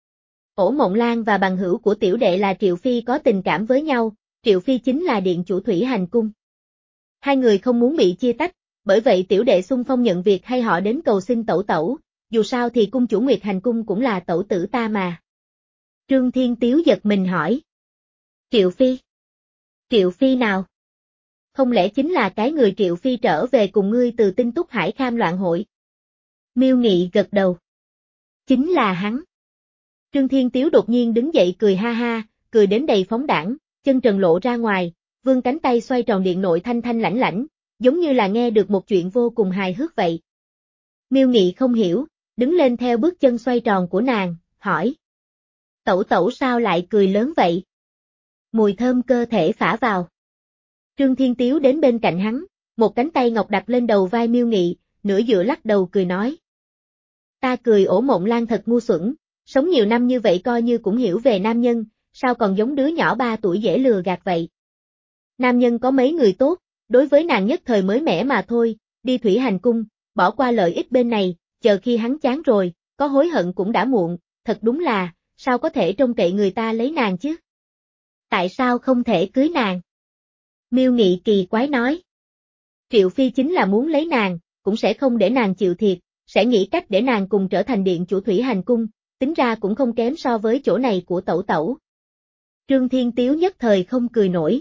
Ổ Mộng Lan và bằng hữu của tiểu đệ là Triệu Phi có tình cảm với nhau, Triệu Phi chính là điện chủ Thủy Hành Cung. Hai người không muốn bị chia tách, bởi vậy tiểu đệ xung phong nhận việc hay họ đến cầu xin tẩu tẩu, dù sao thì cung chủ Nguyệt Hành Cung cũng là tẩu tử ta mà. Trương Thiên Tiếu giật mình hỏi. Triệu Phi? Triệu Phi nào? Không lẽ chính là cái người Triệu Phi trở về cùng ngươi từ Tinh Túc Hải Kham loạn hội? Miêu Nghị gật đầu. Chính là hắn. Trương Thiên Tiếu đột nhiên đứng dậy cười ha ha, cười đến đầy phóng đãng, chân trần lộ ra ngoài, vươn cánh tay xoay tròn điện nội thanh thanh lãnh lãnh, giống như là nghe được một chuyện vô cùng hài hước vậy. Miêu Nghị không hiểu, đứng lên theo bước chân xoay tròn của nàng, hỏi. Tẩu tẩu sao lại cười lớn vậy? Mùi thơm cơ thể phả vào. Trương Thiên Tiếu đến bên cạnh hắn, một cánh tay ngọc đặt lên đầu vai Miêu Nghị, nửa dựa lắc đầu cười nói. Ta cười Ổ Mộng Lan thật ngu xuẩn, sống nhiều năm như vậy coi như cũng hiểu về nam nhân, sao còn giống đứa nhỏ ba tuổi dễ lừa gạt vậy. Nam nhân có mấy người tốt, đối với nàng nhất thời mới mẻ mà thôi, đi Thủy Hành Cung, bỏ qua lợi ích bên này, chờ khi hắn chán rồi, có hối hận cũng đã muộn, thật đúng là, sao có thể trông cậy người ta lấy nàng chứ? Tại sao không thể cưới nàng? Miêu Nghị kỳ quái nói. Triệu Phi chính là muốn lấy nàng, cũng sẽ không để nàng chịu thiệt, sẽ nghĩ cách để nàng cùng trở thành điện chủ Thủy Hành Cung, tính ra cũng không kém so với chỗ này của tẩu tẩu. Trương Thiên Tiếu nhất thời không cười nổi.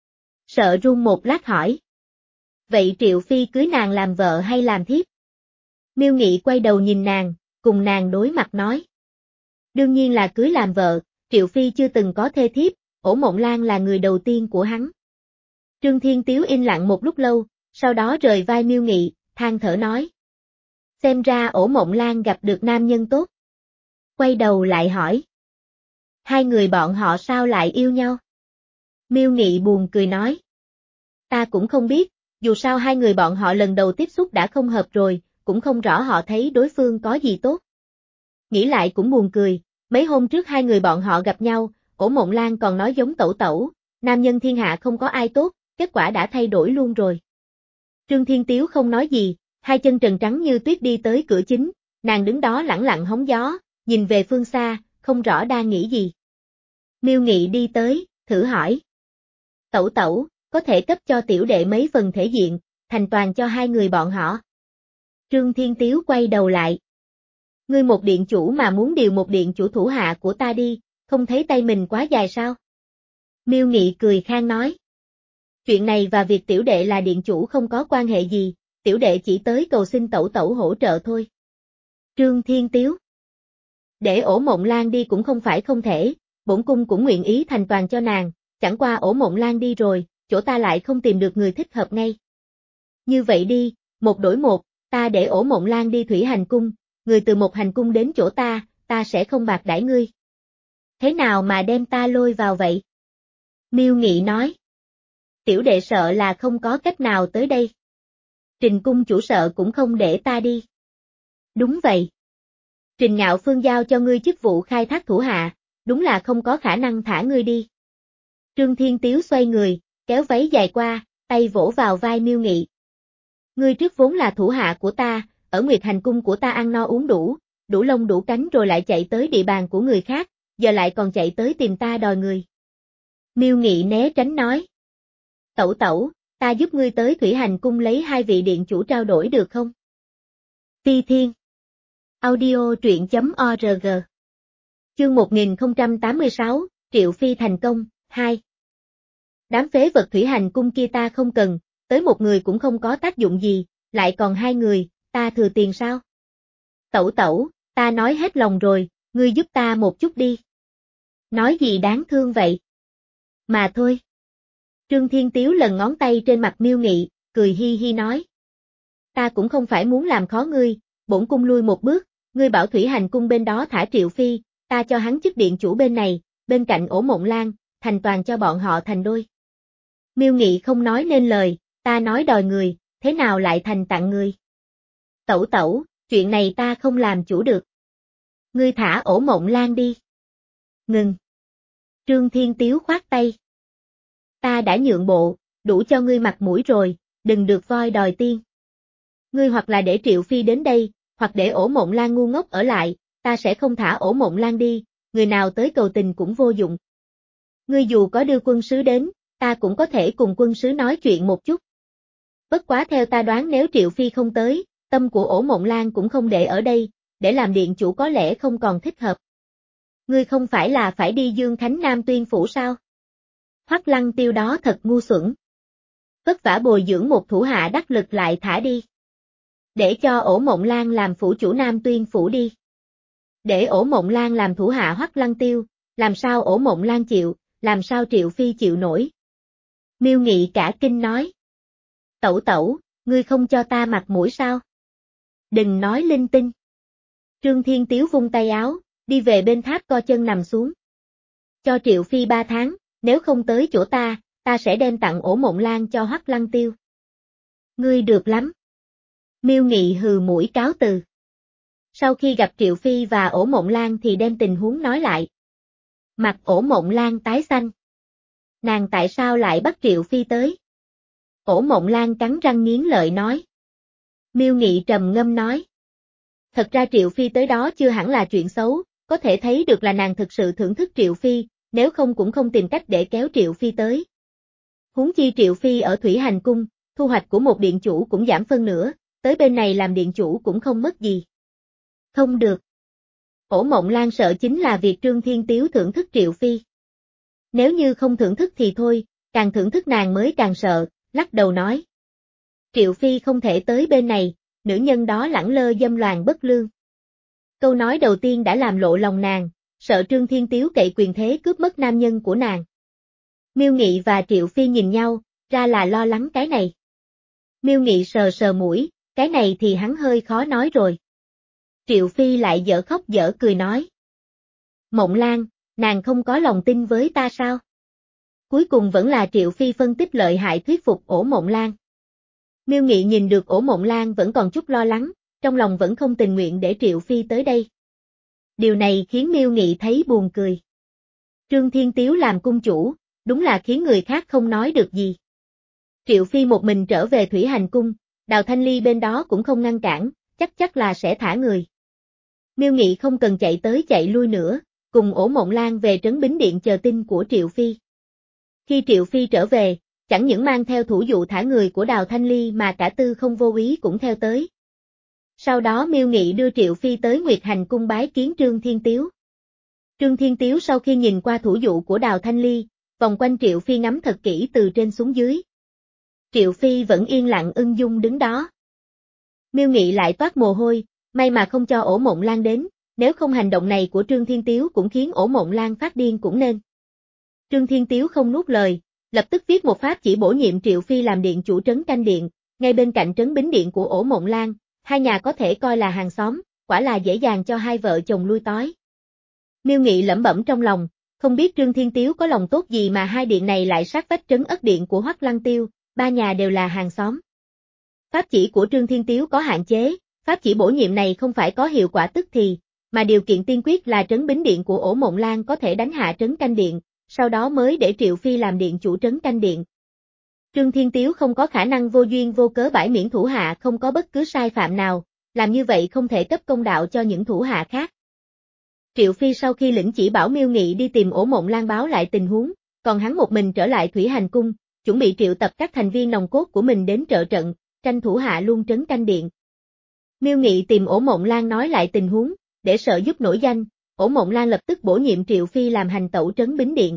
Sợ run một lát hỏi. Vậy Triệu Phi cưới nàng làm vợ hay làm thiếp? Miêu Nghị quay đầu nhìn nàng, cùng nàng đối mặt nói. Đương nhiên là cưới làm vợ, Triệu Phi chưa từng có thê thiếp, Ổ Mộng Lan là người đầu tiên của hắn. Trương Thiên Tiếu im lặng một lúc lâu, sau đó rời vai Miêu Nghị, than thở nói. Xem ra Ổ Mộng Lan gặp được nam nhân tốt. Quay đầu lại hỏi. Hai người bọn họ sao lại yêu nhau? Miêu Nghị buồn cười nói. Ta cũng không biết, dù sao hai người bọn họ lần đầu tiếp xúc đã không hợp rồi, cũng không rõ họ thấy đối phương có gì tốt. Nghĩ lại cũng buồn cười, mấy hôm trước hai người bọn họ gặp nhau, Ổ Mộng Lan còn nói giống tẩu tẩu, nam nhân thiên hạ không có ai tốt, kết quả đã thay đổi luôn rồi. Trương Thiên Tiếu không nói gì, hai chân trần trắng như tuyết đi tới cửa chính, nàng đứng đó lẳng lặng hóng gió, nhìn về phương xa, không rõ đang nghĩ gì. Miêu Nghị đi tới, thử hỏi. Tẩu tẩu, có thể cấp cho tiểu đệ mấy phần thể diện, thành toàn cho hai người bọn họ. Trương Thiên Tiếu quay đầu lại. Ngươi một điện chủ mà muốn điều một điện chủ thủ hạ của ta đi, không thấy tay mình quá dài sao? Miêu Nghị cười khang nói. Chuyện này và việc tiểu đệ là điện chủ không có quan hệ gì, tiểu đệ chỉ tới cầu xin tẩu tẩu hỗ trợ thôi. Trương Thiên Tiếu. Để Ổ Mộng Lan đi cũng không phải không thể, bổn cung cũng nguyện ý thành toàn cho nàng, chẳng qua Ổ Mộng Lan đi rồi, chỗ ta lại không tìm được người thích hợp ngay. Như vậy đi, một đổi một, ta để Ổ Mộng Lan đi Thủy Hành Cung, người từ một hành cung đến chỗ ta, ta sẽ không bạc đãi ngươi. Thế nào mà đem ta lôi vào vậy? Miêu Nghị nói. Tiểu đệ sợ là không có cách nào tới đây. Trình cung chủ sợ cũng không để ta đi. Đúng vậy. Trình Ngạo Phương giao cho ngươi chức vụ khai thác thủ hạ, đúng là không có khả năng thả ngươi đi. Trương Thiên Tiếu xoay người, kéo váy dài qua, tay vỗ vào vai Miêu Nghị. Ngươi trước vốn là thủ hạ của ta, ở Nguyệt Hành Cung của ta ăn no uống đủ, đủ lông đủ cánh rồi lại chạy tới địa bàn của người khác, giờ lại còn chạy tới tìm ta đòi người. Miêu Nghị né tránh nói. Tẩu tẩu, ta giúp ngươi tới Thủy Hành Cung lấy hai vị điện chủ trao đổi được không? Phi Thiên. Audio truyện chấm org. Chương một nghìn không trăm tám mươi sáu, Triệu Phi thành công, hai. Đám phế vật Thủy Hành Cung kia ta không cần, tới một người cũng không có tác dụng gì, lại còn hai người, ta thừa tiền sao? Tẩu tẩu, ta nói hết lòng rồi, Ngươi giúp ta một chút đi. Nói gì đáng thương vậy? Mà thôi. Trương Thiên Tiếu lần ngón tay trên mặt Miêu Nghị, cười hi hi nói. Ta cũng không phải muốn làm khó ngươi, bổn cung lui một bước, ngươi bảo Thủy Hành cung bên đó thả Triệu Phi, ta cho hắn chức điện chủ bên này, bên cạnh Ổ Mộng Lan, thành toàn cho bọn họ thành đôi. Miêu Nghị không nói nên lời, ta nói đòi người, thế nào lại thành tặng người? Tẩu tẩu, chuyện này ta không làm chủ được. Ngươi thả Ổ Mộng Lan đi. Ngừng. Trương Thiên Tiếu khoát tay. Ta đã nhượng bộ, đủ cho ngươi mặt mũi rồi, đừng được voi đòi tiên. Ngươi hoặc là để Triệu Phi đến đây, hoặc để Ổ Mộng Lan ngu ngốc ở lại, ta sẽ không thả Ổ Mộng Lan đi, người nào tới cầu tình cũng vô dụng. Ngươi dù có đưa quân sứ đến, ta cũng có thể cùng quân sứ nói chuyện một chút. Bất quá theo ta đoán nếu Triệu Phi không tới, tâm của Ổ Mộng Lan cũng không để ở đây, để làm điện chủ có lẽ không còn thích hợp. Ngươi không phải là phải đi Dương Khánh Nam Tuyên Phủ sao? Hoắc Lăng Tiêu đó thật ngu xuẩn. Vất vả bồi dưỡng một thủ hạ đắc lực lại thả đi. Để cho Ổ Mộng Lan làm phủ chủ Nam Tuyên Phủ đi. Để Ổ Mộng Lan làm thủ hạ Hoắc Lăng Tiêu, làm sao Ổ Mộng Lan chịu, làm sao Triệu Phi chịu nổi. Miêu Nghị cả kinh nói. Tẩu tẩu, ngươi không cho ta mặt mũi sao? Đừng nói linh tinh. Trương Thiên Tiếu vung tay áo, đi về bên tháp co chân nằm xuống. Cho Triệu Phi ba tháng, nếu không tới chỗ ta, ta sẽ đem tặng Ổ Mộng Lan cho Hoắc Lăng Tiêu. Ngươi được lắm. Miêu Nghị hừ mũi cáo từ. Sau khi gặp Triệu Phi và Ổ Mộng Lan thì đem tình huống nói lại. Mặt Ổ Mộng Lan tái xanh. Nàng tại sao lại bắt Triệu Phi tới? Ổ Mộng Lan cắn răng nghiến lợi nói. Miêu Nghị trầm ngâm nói. Thật ra Triệu Phi tới đó chưa hẳn là chuyện xấu, có thể thấy được là nàng thực sự thưởng thức Triệu Phi, nếu không cũng không tìm cách để kéo Triệu Phi tới. Huống chi Triệu Phi ở Thủy Hành cung, thu hoạch của một điện chủ cũng giảm phân nửa, tới bên này làm điện chủ cũng không mất gì. Không được. Ổ Mộng Lan sợ chính là việc Trương Thiên Tiếu thưởng thức Triệu Phi. Nếu như không thưởng thức thì thôi, càng thưởng thức nàng mới càng sợ, lắc đầu nói. Triệu Phi không thể tới bên này, nữ nhân đó lẳng lơ dâm loạn bất lương. Câu nói đầu tiên đã làm lộ lòng nàng, sợ Trương Thiên Tiếu cậy quyền thế cướp mất nam nhân của nàng. Miêu Nghị và Triệu Phi nhìn nhau, ra là lo lắng cái này. Miêu Nghị sờ sờ mũi, cái này thì hắn hơi khó nói rồi. Triệu Phi lại dở khóc dở cười nói. Mộng Lan, nàng không có lòng tin với ta sao? Cuối cùng vẫn là Triệu Phi phân tích lợi hại thuyết phục Ổ Mộng Lan. Miêu Nghị nhìn được Ổ Mộng Lan vẫn còn chút lo lắng, trong lòng vẫn không tình nguyện để Triệu Phi tới đây. Điều này khiến Miêu Nghị thấy buồn cười. Trương Thiên Tiếu làm cung chủ, đúng là khiến người khác không nói được gì. Triệu Phi một mình trở về Thủy Hành cung, Đào Thanh Ly bên đó cũng không ngăn cản, chắc chắc là sẽ thả người. Miêu Nghị không cần chạy tới chạy lui nữa, cùng Ổ Mộng Lan về Trấn Bính Điện chờ tin của Triệu Phi. Khi Triệu Phi trở về, chẳng những mang theo thủ dụ thả người của Đào Thanh Ly mà cả Tư Không Vô Ý cũng theo tới. Sau đó Miêu Nghị đưa Triệu Phi tới Nguyệt Hành cung bái kiến Trương Thiên Tiếu. Trương Thiên Tiếu sau khi nhìn qua thủ dụ của Đào Thanh Ly, vòng quanh Triệu Phi ngắm thật kỹ từ trên xuống dưới. Triệu Phi vẫn yên lặng ung dung đứng đó. Miêu Nghị lại toát mồ hôi, may mà không cho Ổ Mộng Lan đến, nếu không hành động này của Trương Thiên Tiếu cũng khiến Ổ Mộng Lan phát điên cũng nên. Trương Thiên Tiếu không nuốt lời, lập tức viết một pháp chỉ bổ nhiệm Triệu Phi làm điện chủ trấn Canh Điện, ngay bên cạnh trấn Bính Điện của Ổ Mộng Lan, hai nhà có thể coi là hàng xóm, quả là dễ dàng cho hai vợ chồng lui tới. Miêu Nghị lẩm bẩm trong lòng, không biết Trương Thiên Tiếu có lòng tốt gì mà hai điện này lại sát vách trấn Ất Điện của Hoắc Lăng Tiêu, ba nhà đều là hàng xóm. Pháp chỉ của Trương Thiên Tiếu có hạn chế, pháp chỉ bổ nhiệm này không phải có hiệu quả tức thì, mà điều kiện tiên quyết là trấn Bính Điện của Ổ Mộng Lan có thể đánh hạ trấn Canh Điện, sau đó mới để Triệu Phi làm điện chủ trấn Canh Điện. Trương Thiên Tiếu không có khả năng vô duyên vô cớ bãi miễn thủ hạ không có bất cứ sai phạm nào, làm như vậy không thể cấp công đạo cho những thủ hạ khác. Triệu Phi sau khi lĩnh chỉ bảo Miêu Nghị đi tìm Ổ Mộng Lan báo lại tình huống, còn hắn một mình trở lại Thủy Hành cung, chuẩn bị triệu tập các thành viên nòng cốt của mình đến trợ trận, tranh thủ hạ luôn trấn Canh Điện. Miêu Nghị tìm Ổ Mộng Lan nói lại tình huống, để sợ giúp nổi danh, Ổ Mộng Lan lập tức bổ nhiệm Triệu Phi làm hành tẩu trấn Bính Điện.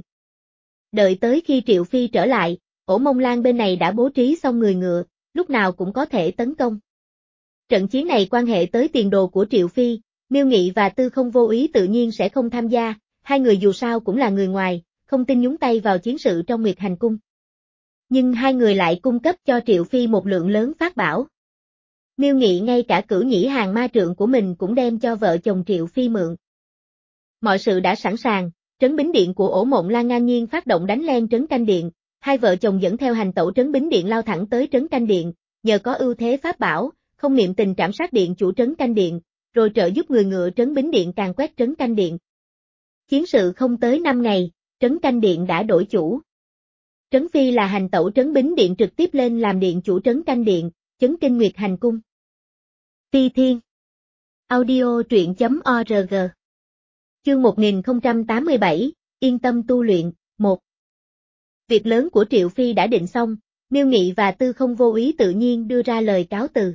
Đợi tới khi Triệu Phi trở lại, Ổ Mộng Lan bên này đã bố trí xong người ngựa, lúc nào cũng có thể tấn công. Trận chiến này quan hệ tới tiền đồ của Triệu Phi, Miêu Nghị và Tư Không Vô Úy tự nhiên sẽ không tham gia, hai người dù sao cũng là người ngoài, không tin nhúng tay vào chiến sự trong Nguyệt Hành Cung. Nhưng hai người lại cung cấp cho Triệu Phi một lượng lớn pháp bảo. Miêu Nghị ngay cả cửu nhĩ hàng ma trượng của mình cũng đem cho vợ chồng Triệu Phi mượn. Mọi sự đã sẵn sàng, trấn bính điện của Ổ Mộng Lan ngang nhiên phát động đánh len trấn canh điện, hai vợ chồng dẫn theo hành tẩu trấn bính điện lao thẳng tới trấn canh điện, nhờ có ưu thế pháp bảo, không niệm tình trảm sát điện chủ trấn canh điện, rồi trợ giúp người ngựa trấn bính điện càn quét trấn canh điện. Chiến sự không tới năm ngày, trấn canh điện đã đổi chủ. Trấn Phi là hành tẩu trấn bính điện trực tiếp lên làm điện chủ trấn canh điện, chấn kinh Nguyệt Hành Cung. Phi Thiên Audio truyện chấm org Chương một nghìn không trăm tám mươi bảy, Yên tâm tu luyện, một. Việc lớn của Triệu Phi đã định xong, Miêu Nghị và Tư Không Vô Úy tự nhiên đưa ra lời cáo từ.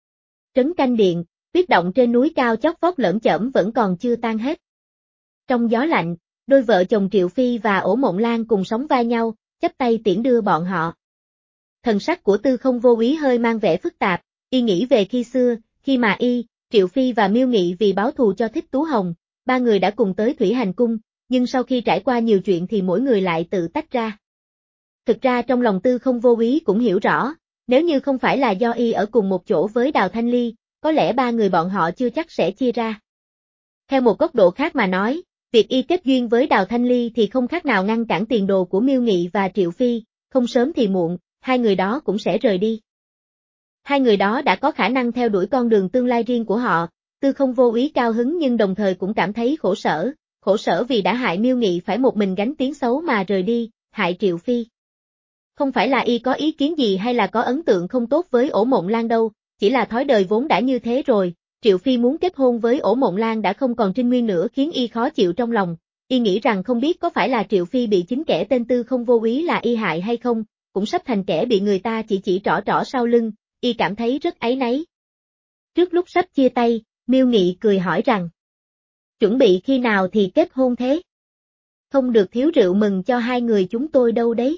Trấn canh điện, tuyết động trên núi cao chót vót lởm chởm vẫn còn chưa tan hết. Trong gió lạnh, đôi vợ chồng Triệu Phi và Ổ Mộng Lan cùng sóng vai nhau, chắp tay tiễn đưa bọn họ. Thần sắc của Tư Không Vô Úy hơi mang vẻ phức tạp, y nghĩ về khi xưa, khi mà y, Triệu Phi và Miêu Nghị vì báo thù cho Thích Tú Hồng, ba người đã cùng tới Thủy Hành Cung, nhưng sau khi trải qua nhiều chuyện thì mỗi người lại tự tách ra. Thực ra trong lòng Tư Không Vô Úy cũng hiểu rõ, nếu như không phải là do y ở cùng một chỗ với Đào Thanh Ly, có lẽ ba người bọn họ chưa chắc sẽ chia ra. Theo một góc độ khác mà nói, việc y kết duyên với Đào Thanh Ly thì không khác nào ngăn cản tiền đồ của Miêu Nghị và Triệu Phi, không sớm thì muộn, hai người đó cũng sẽ rời đi. Hai người đó đã có khả năng theo đuổi con đường tương lai riêng của họ, Tư Không Vô Úy cao hứng nhưng đồng thời cũng cảm thấy khổ sở, khổ sở vì đã hại Miêu Nghị phải một mình gánh tiếng xấu mà rời đi, hại Triệu Phi. Không phải là y có ý kiến gì hay là có ấn tượng không tốt với Ổ Mộng Lan đâu, chỉ là thói đời vốn đã như thế rồi, Triệu Phi muốn kết hôn với Ổ Mộng Lan đã không còn trinh nguyên nữa khiến y khó chịu trong lòng, y nghĩ rằng không biết có phải là Triệu Phi bị chính kẻ tên Tư Không Vô Úy là y hại hay không, cũng sắp thành kẻ bị người ta chỉ chỉ trỏ trỏ sau lưng, y cảm thấy rất áy náy. Trước lúc sắp chia tay, Miêu Nghị cười hỏi rằng, chuẩn bị khi nào thì kết hôn thế? Không được thiếu rượu mừng cho hai người chúng tôi đâu đấy.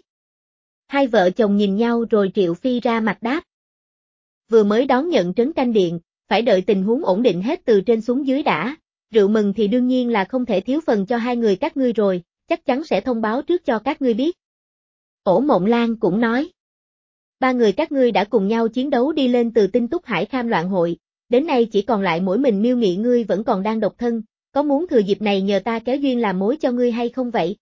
Hai vợ chồng nhìn nhau rồi Triệu Phi ra mặt đáp. Vừa mới đón nhận trấn canh điện, phải đợi tình huống ổn định hết từ trên xuống dưới đã, rượu mừng thì đương nhiên là không thể thiếu phần cho hai người các ngươi rồi, chắc chắn sẽ thông báo trước cho các ngươi biết. Ổ Mộng Lan cũng nói. Ba người các ngươi đã cùng nhau chiến đấu đi lên từ Tinh Túc Hải Kham loạn hội, đến nay chỉ còn lại mỗi mình Miêu Nghị ngươi vẫn còn đang độc thân, có muốn thừa dịp này nhờ ta kéo duyên làm mối cho ngươi hay không vậy?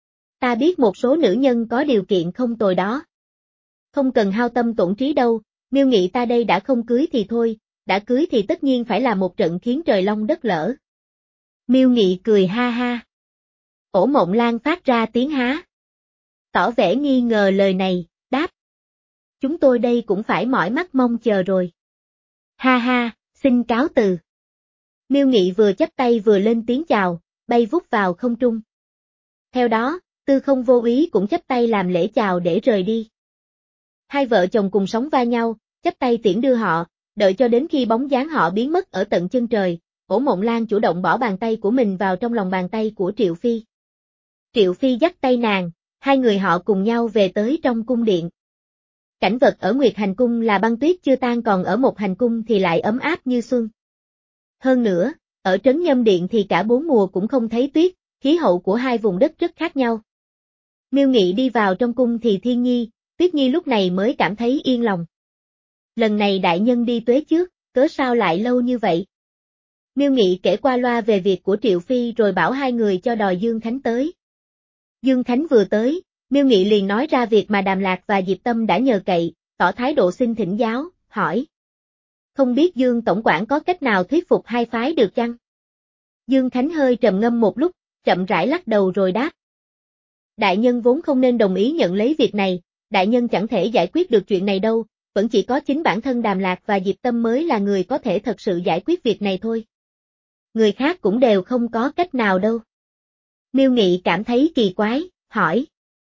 Ta biết một số nữ nhân có điều kiện không tồi đó. Không cần hao tâm tổn trí đâu, Miêu Nghị ta đây đã không cưới thì thôi, đã cưới thì tất nhiên phải là một trận khiến trời long đất lở. Miêu Nghị cười ha ha. Ổ Mộng Lan phát ra tiếng há. Tỏ vẻ nghi ngờ lời này, đáp. Chúng tôi đây cũng phải mỏi mắt mong chờ rồi. Ha ha, xin cáo từ. Miêu Nghị vừa chắp tay vừa lên tiếng chào, bay vút vào không trung. Theo đó, Tư Không Vô Úy cũng chắp tay làm lễ chào để rời đi. Hai vợ chồng cùng sóng va nhau, chắp tay tiễn đưa họ, đợi cho đến khi bóng dáng họ biến mất ở tận chân trời, Ổ Mộng Lan chủ động bỏ bàn tay của mình vào trong lòng bàn tay của Triệu Phi. Triệu Phi dắt tay nàng, hai người họ cùng nhau về tới trong cung điện. Cảnh vật ở Nguyệt Hành Cung là băng tuyết chưa tan còn ở một hành cung thì lại ấm áp như xuân. Hơn nữa, ở Trấn Nhâm Điện thì cả bốn mùa cũng không thấy tuyết, khí hậu của hai vùng đất rất khác nhau. Miêu Nghị đi vào trong cung thì Thiên Nhi, Tuyết Nhi lúc này mới cảm thấy yên lòng. Lần này đại nhân đi tuế trước, cớ sao lại lâu như vậy? Miêu Nghị kể qua loa về việc của Triệu Phi rồi bảo hai người cho đòi Dương Khánh tới. Dương Khánh vừa tới, Miêu Nghị liền nói ra việc mà Đàm Lạc và Diệp Tâm đã nhờ cậy, tỏ thái độ xin thỉnh giáo, hỏi. Không biết Dương Tổng quản có cách nào thuyết phục hai phái được chăng? Dương Khánh hơi trầm ngâm một lúc, chậm rãi lắc đầu rồi đáp. Đại nhân vốn không nên đồng ý nhận lấy việc này, đại nhân chẳng thể giải quyết được chuyện này đâu, vẫn chỉ có chính bản thân Đàm Lạc và Diệp Tâm mới là người có thể thật sự giải quyết việc này thôi. Người khác cũng đều không có cách nào đâu. Miêu Nghị cảm thấy kỳ quái, hỏi.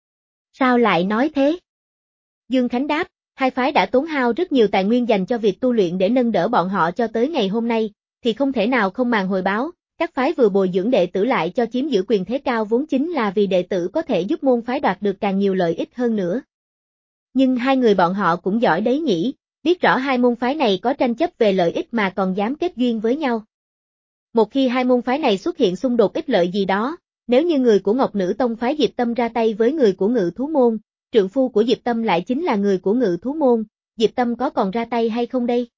Sao lại nói thế? Dương Khánh đáp, hai phái đã tốn hao rất nhiều tài nguyên dành cho việc tu luyện để nâng đỡ bọn họ cho tới ngày hôm nay, thì không thể nào không màng hồi báo, các phái vừa bồi dưỡng đệ tử lại cho chiếm giữ quyền thế cao vốn chính là vì đệ tử có thể giúp môn phái đoạt được càng nhiều lợi ích hơn nữa. Nhưng hai người bọn họ cũng giỏi đấy nhỉ, biết rõ hai môn phái này có tranh chấp về lợi ích mà còn dám kết duyên với nhau. Một khi hai môn phái này xuất hiện xung đột ích lợi gì đó, nếu như người của Ngọc Nữ Tông phái Diệp Tâm ra tay với người của Ngự Thú Môn, trượng phu của Diệp Tâm lại chính là người của Ngự Thú Môn, Diệp Tâm có còn ra tay hay không đây?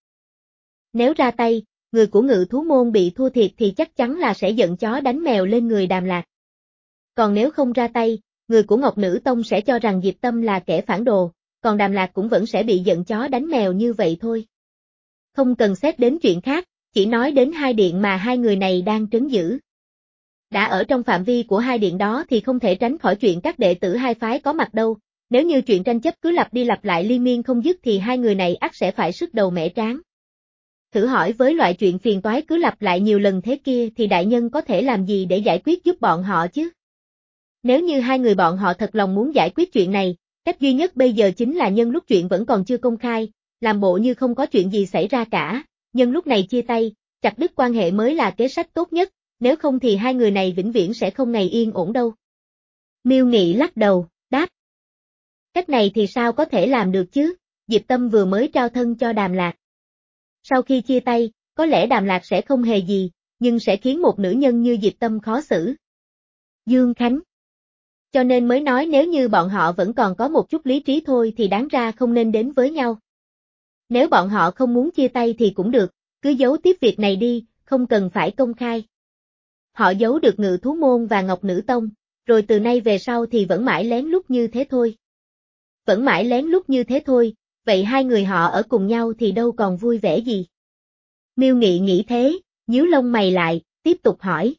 Nếu ra tay, người của Ngự Thú Môn bị thua thiệt thì chắc chắn là sẽ giận chó đánh mèo lên người Đàm Lạc. Còn nếu không ra tay, người của Ngọc Nữ Tông sẽ cho rằng Diệp Tâm là kẻ phản đồ, còn Đàm Lạc cũng vẫn sẽ bị giận chó đánh mèo như vậy thôi. Không cần xét đến chuyện khác, chỉ nói đến hai điện mà hai người này đang trấn giữ. Đã ở trong phạm vi của hai điện đó thì không thể tránh khỏi chuyện các đệ tử hai phái có mặt đâu, nếu như chuyện tranh chấp cứ lặp đi lặp lại liên miên không dứt thì hai người này ắt sẽ phải sứt đầu mẻ trán. Thử hỏi với loại chuyện phiền toái cứ lặp lại nhiều lần thế kia thì đại nhân có thể làm gì để giải quyết giúp bọn họ chứ? Nếu như hai người bọn họ thật lòng muốn giải quyết chuyện này, cách duy nhất bây giờ chính là nhân lúc chuyện vẫn còn chưa công khai, làm bộ như không có chuyện gì xảy ra cả, nhân lúc này chia tay, chặt đứt quan hệ mới là kế sách tốt nhất, nếu không thì hai người này vĩnh viễn sẽ không ngày yên ổn đâu. Miêu Nghị lắc đầu, đáp. Cách này thì sao có thể làm được chứ, Diệp Tâm vừa mới trao thân cho Đàm Lạc. Sau khi chia tay, có lẽ Đàm Lạc sẽ không hề gì, nhưng sẽ khiến một nữ nhân như Diệp Tâm khó xử. Dương Khánh. Cho nên mới nói nếu như bọn họ vẫn còn có một chút lý trí thôi thì đáng ra không nên đến với nhau. Nếu bọn họ không muốn chia tay thì cũng được, cứ giấu tiếp việc này đi, không cần phải công khai. Họ giấu được Ngự Thú Môn và Ngọc Nữ Tông, rồi từ nay về sau thì vẫn mãi lén lút như thế thôi. Vẫn mãi lén lút như thế thôi, vậy hai người họ ở cùng nhau thì đâu còn vui vẻ gì. Miêu Nghị nghĩ thế, nhíu lông mày lại, tiếp tục hỏi.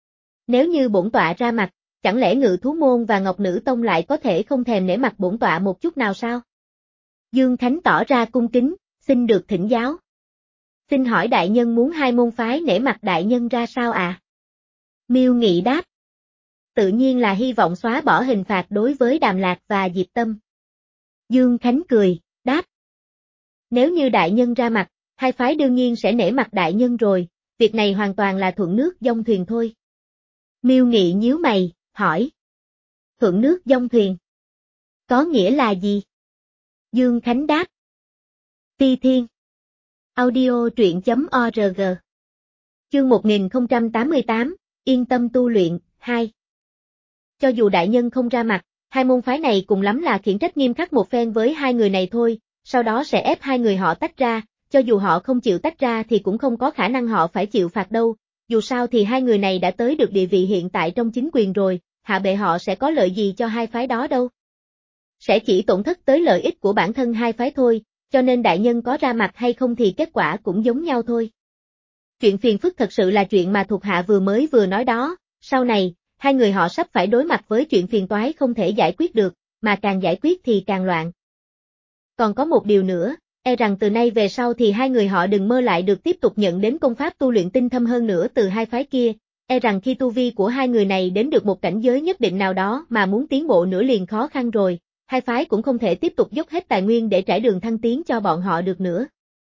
Nếu như bổn tọa ra mặt, chẳng lẽ Ngự Thú Môn và Ngọc Nữ Tông lại có thể không thèm nể mặt bổn tọa một chút nào sao? Dương Khánh tỏ ra cung kính, xin được thỉnh giáo. Xin hỏi đại nhân muốn hai môn phái nể mặt đại nhân ra sao à? Miêu Nghị đáp. Tự nhiên là hy vọng xóa bỏ hình phạt đối với Đàm Lạc và Diệp Tâm. Dương Khánh cười, đáp. Nếu như đại nhân ra mặt, hai phái đương nhiên sẽ nể mặt đại nhân rồi, việc này hoàn toàn là thuận nước dông thuyền thôi. Miêu Nghị nhíu mày, hỏi. Thuận nước dông thuyền? Có nghĩa là gì? Dương Khánh đáp. Ti Thiên. Audio truyện chấm org. Chương một nghìn không trăm tám mươi tám, Yên tâm tu luyện, hai. Cho dù đại nhân không ra mặt, hai môn phái này cùng lắm là khiển trách nghiêm khắc một phen với hai người này thôi, sau đó sẽ ép hai người họ tách ra, cho dù họ không chịu tách ra thì cũng không có khả năng họ phải chịu phạt đâu, dù sao thì hai người này đã tới được địa vị hiện tại trong chính quyền rồi, hạ bệ họ sẽ có lợi gì cho hai phái đó đâu. Sẽ chỉ tổn thất tới lợi ích của bản thân hai phái thôi, cho nên đại nhân có ra mặt hay không thì kết quả cũng giống nhau thôi. Chuyện phiền phức thật sự là chuyện mà thuộc hạ vừa mới vừa nói đó, sau này, hai người họ sắp phải đối mặt với chuyện phiền toái không thể giải quyết được, mà càng giải quyết thì càng loạn. Còn có một điều nữa, e rằng từ nay về sau thì hai người họ đừng mơ lại được tiếp tục nhận đến công pháp tu luyện tinh thâm hơn nữa từ hai phái kia, e rằng khi tu vi của hai người này đến được một cảnh giới nhất định nào đó mà muốn tiến bộ nữa liền khó khăn rồi, hai phái cũng không thể tiếp tục dốc hết tài nguyên để trải đường thăng tiến cho bọn họ được nữa.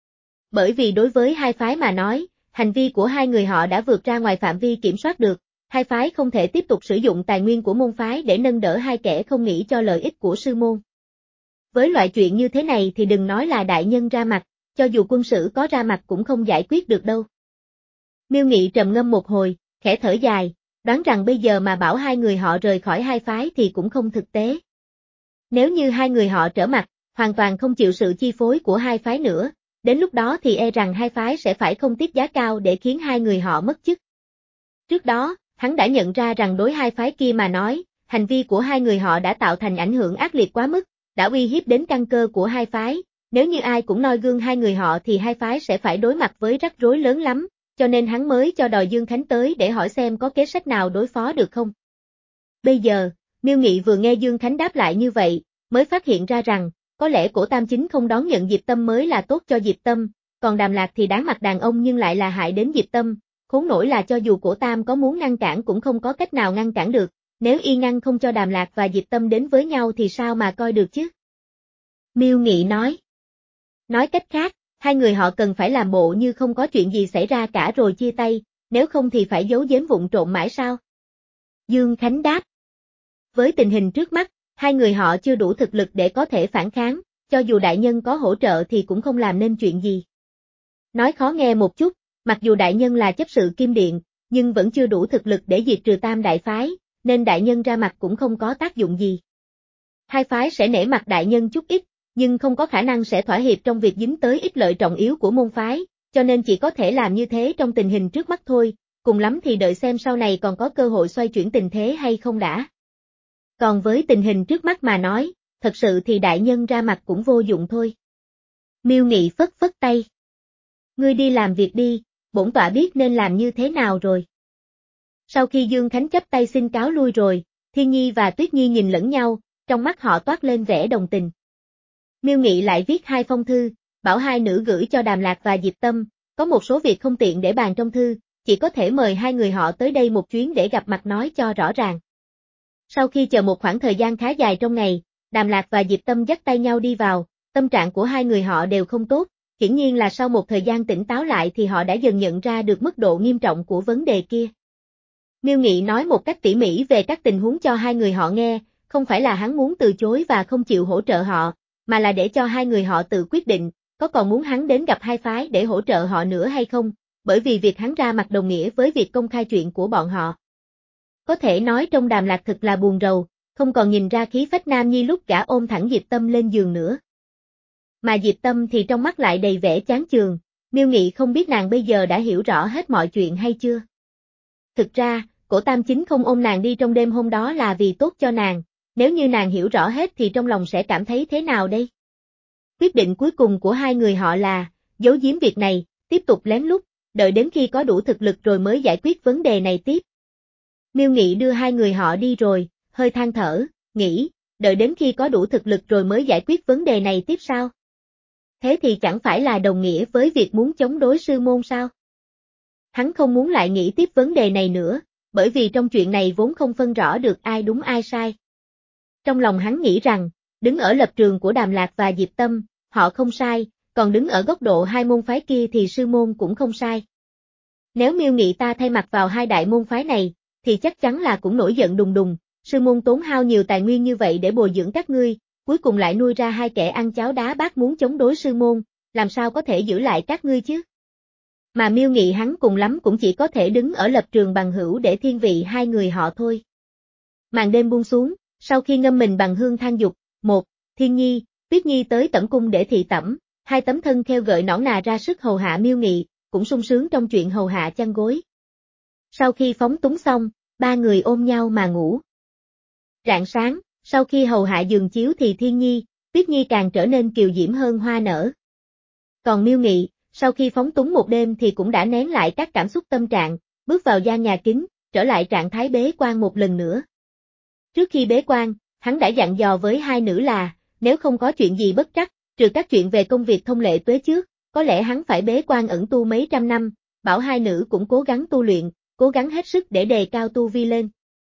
Bởi vì đối với hai phái mà nói, hành vi của hai người họ đã vượt ra ngoài phạm vi kiểm soát được, hai phái không thể tiếp tục sử dụng tài nguyên của môn phái để nâng đỡ hai kẻ không nghĩ cho lợi ích của sư môn. Với loại chuyện như thế này thì đừng nói là đại nhân ra mặt, cho dù quân sử có ra mặt cũng không giải quyết được đâu. Miêu Nghị trầm ngâm một hồi, khẽ thở dài, đoán rằng bây giờ mà bảo hai người họ rời khỏi hai phái thì cũng không thực tế. Nếu như hai người họ trở mặt, hoàn toàn không chịu sự chi phối của hai phái nữa, đến lúc đó thì e rằng hai phái sẽ phải không tiếc giá cao để khiến hai người họ mất chức. Trước đó, hắn đã nhận ra rằng đối hai phái kia mà nói, hành vi của hai người họ đã tạo thành ảnh hưởng ác liệt quá mức, đã uy hiếp đến căn cơ của hai phái, nếu như ai cũng noi gương hai người họ thì hai phái sẽ phải đối mặt với rắc rối lớn lắm, cho nên hắn mới cho đòi Dương Khánh tới để hỏi xem có kế sách nào đối phó được không. Bây giờ, Miêu Nghị vừa nghe Dương Khánh đáp lại như vậy, mới phát hiện ra rằng, có lẽ Cổ Tam Chính không đón nhận Diệp Tâm mới là tốt cho Diệp Tâm, còn Đàm Lạc thì đáng mặt đàn ông nhưng lại là hại đến Diệp Tâm, khốn nổi là cho dù Cổ Tam có muốn ngăn cản cũng không có cách nào ngăn cản được, nếu y ngăn không cho Đàm Lạc và Diệp Tâm đến với nhau thì sao mà coi được chứ? Miêu Nghị nói. Nói cách khác, hai người họ cần phải làm bộ như không có chuyện gì xảy ra cả rồi chia tay, nếu không thì phải giấu giếm vụng trộm mãi sao? Dương Khánh đáp. Với tình hình trước mắt, hai người họ chưa đủ thực lực để có thể phản kháng, cho dù đại nhân có hỗ trợ thì cũng không làm nên chuyện gì. Nói khó nghe một chút, Mặc dù đại nhân là chấp sự Kim Điện, nhưng vẫn chưa đủ thực lực để diệt trừ Tam đại phái, nên đại nhân ra mặt cũng không có tác dụng gì. Hai phái sẽ nể mặt đại nhân chút ít, nhưng không có khả năng sẽ thỏa hiệp trong việc dính tới ích lợi trọng yếu của môn phái, cho nên chỉ có thể làm như thế trong tình hình trước mắt thôi, cùng lắm thì đợi xem sau này còn có cơ hội xoay chuyển tình thế hay không đã. Còn với tình hình trước mắt mà nói, thật sự thì đại nhân ra mặt cũng vô dụng thôi. Miêu Nghị phất phất tay. Ngươi đi làm việc đi, bổn tọa biết nên làm như thế nào rồi. Sau khi Dương Khánh chấp tay xin cáo lui rồi, Thiên Nhi và Tuyết Nhi nhìn lẫn nhau, trong mắt họ toát lên vẻ đồng tình. Miêu Nghị lại viết hai phong thư, bảo hai nữ gửi cho Đàm Lạc và Diệp Tâm, có một số việc không tiện để bàn trong thư, chỉ có thể mời hai người họ tới đây một chuyến để gặp mặt nói cho rõ ràng. Sau khi chờ một khoảng thời gian khá dài trong ngày, Đàm Lạc và Diệp Tâm dắt tay nhau đi vào, tâm trạng của hai người họ đều không tốt, hiển nhiên là sau một thời gian tỉnh táo lại thì họ đã dần nhận ra được mức độ nghiêm trọng của vấn đề kia. Miêu Nghị nói một cách tỉ mỉ về các tình huống cho hai người họ nghe, không phải là hắn muốn từ chối và không chịu hỗ trợ họ, mà là để cho hai người họ tự quyết định, có còn muốn hắn đến gặp hai phái để hỗ trợ họ nữa hay không, bởi vì việc hắn ra mặt đồng nghĩa với việc công khai chuyện của bọn họ. Có thể nói trong Đàm Lạc thật là buồn rầu, không còn nhìn ra khí phách nam nhi lúc gã ôm thẳng Diệp Tâm lên giường nữa. Mà Diệp Tâm thì trong mắt lại đầy vẻ chán chường, Miêu Nghị không biết nàng bây giờ đã hiểu rõ hết mọi chuyện hay chưa. Thực ra, Cổ Tam Chính không ôm nàng đi trong đêm hôm đó là vì tốt cho nàng, nếu như nàng hiểu rõ hết thì trong lòng sẽ cảm thấy thế nào đây? Quyết định cuối cùng của hai người họ là, giấu giếm việc này, tiếp tục lén lút, đợi đến khi có đủ thực lực rồi mới giải quyết vấn đề này tiếp. Miêu Nghị đưa hai người họ đi rồi, hơi than thở, nghĩ, đợi đến khi có đủ thực lực rồi mới giải quyết vấn đề này tiếp sao? Thế thì chẳng phải là đồng nghĩa với việc muốn chống đối sư môn sao? Hắn không muốn lại nghĩ tiếp vấn đề này nữa, bởi vì trong chuyện này vốn không phân rõ được ai đúng ai sai. Trong lòng hắn nghĩ rằng, đứng ở lập trường của Đàm Lạc và Diệp Tâm, họ không sai, còn đứng ở góc độ hai môn phái kia thì sư môn cũng không sai. Nếu Miêu Nghị ta thay mặt vào hai đại môn phái này, thì chắc chắn là cũng nổi giận đùng đùng, sư môn tốn hao nhiều tài nguyên như vậy để bồi dưỡng các ngươi, cuối cùng lại nuôi ra hai kẻ ăn cháo đá bát muốn chống đối sư môn, làm sao có thể giữ lại các ngươi chứ? Mà Miêu Nghị hắn cùng lắm cũng chỉ có thể đứng ở lập trường bằng hữu để thiên vị hai người họ thôi. Màn đêm buông xuống, sau khi ngâm mình bằng hương than dục, một, Thiên Nhi, Tuyết Nhi tới tẩm cung để thị tẩm, hai tấm thân kheo gợi nõn nà ra sức hầu hạ Miêu Nghị, cũng sung sướng trong chuyện hầu hạ chăn gối. Sau khi phóng túng xong, ba người ôm nhau mà ngủ. Rạng sáng, sau khi hầu hạ giường chiếu thì Thiên Nhi, Tuyết Nhi càng trở nên kiều diễm hơn hoa nở. Còn Miêu Nghị, sau khi phóng túng một đêm thì cũng đã nén lại các cảm xúc tâm trạng, bước vào gian nhà kính, trở lại trạng thái bế quan một lần nữa. Trước khi bế quan, hắn đã dặn dò với hai nữ là, nếu không có chuyện gì bất trắc, trừ các chuyện về công việc thông lệ tuế trước, có lẽ hắn phải bế quan ẩn tu mấy trăm năm, bảo hai nữ cũng cố gắng tu luyện, cố gắng hết sức để đề cao tu vi lên.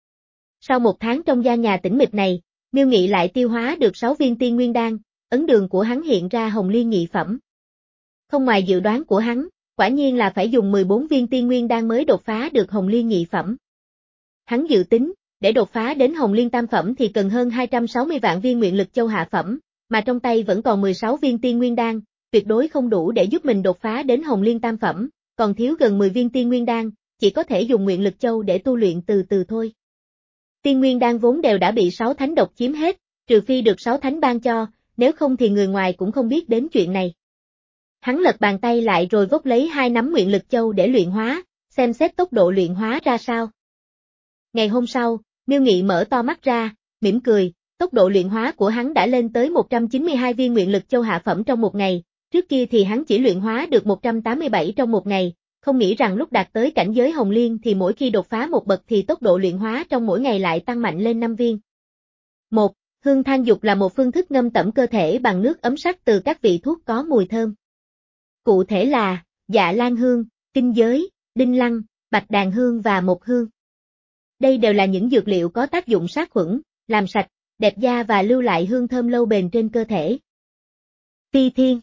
Sau một tháng trong gian nhà tĩnh mịch này, Miêu Nghị lại tiêu hóa được sáu viên tiên nguyên đan, ấn đường của hắn hiện ra hồng liên nhị phẩm. Không ngoài dự đoán của hắn, quả nhiên là phải dùng mười bốn viên tiên nguyên đan mới đột phá được hồng liên nhị phẩm. Hắn dự tính, để đột phá đến hồng liên tam phẩm thì cần hơn hai trăm sáu mươi vạn viên nguyện lực châu hạ phẩm, mà trong tay vẫn còn mười sáu viên tiên nguyên đan, tuyệt đối không đủ để giúp mình đột phá đến hồng liên tam phẩm, còn thiếu gần mười viên tiên nguyên đan, chỉ có thể dùng nguyện lực châu để tu luyện từ từ thôi. Tiên nguyên đan vốn đều đã bị sáu thánh độc chiếm hết, trừ phi được sáu thánh ban cho, nếu không thì người ngoài cũng không biết đến chuyện này. Hắn lật bàn tay lại rồi vốc lấy hai nắm nguyện lực châu để luyện hóa, xem xét tốc độ luyện hóa ra sao. Ngày hôm sau, Miêu Nghị mở to mắt ra, mỉm cười, tốc độ luyện hóa của hắn đã lên tới một trăm chín mươi hai viên nguyện lực châu hạ phẩm trong một ngày, trước kia thì hắn chỉ luyện hóa được một trăm tám mươi bảy trong một ngày, không nghĩ rằng lúc đạt tới cảnh giới hồng liên thì mỗi khi đột phá một bậc thì tốc độ luyện hóa trong mỗi ngày lại tăng mạnh lên năm viên. một. Hương than dục là một phương thức ngâm tẩm cơ thể bằng nước ấm sắc từ các vị thuốc có mùi thơm. Cụ thể là, dạ lan hương, kinh giới, đinh lăng, bạch đàn hương và mộc hương. Đây đều là những dược liệu có tác dụng sát khuẩn, làm sạch, đẹp da và lưu lại hương thơm lâu bền trên cơ thể. Phi Thiên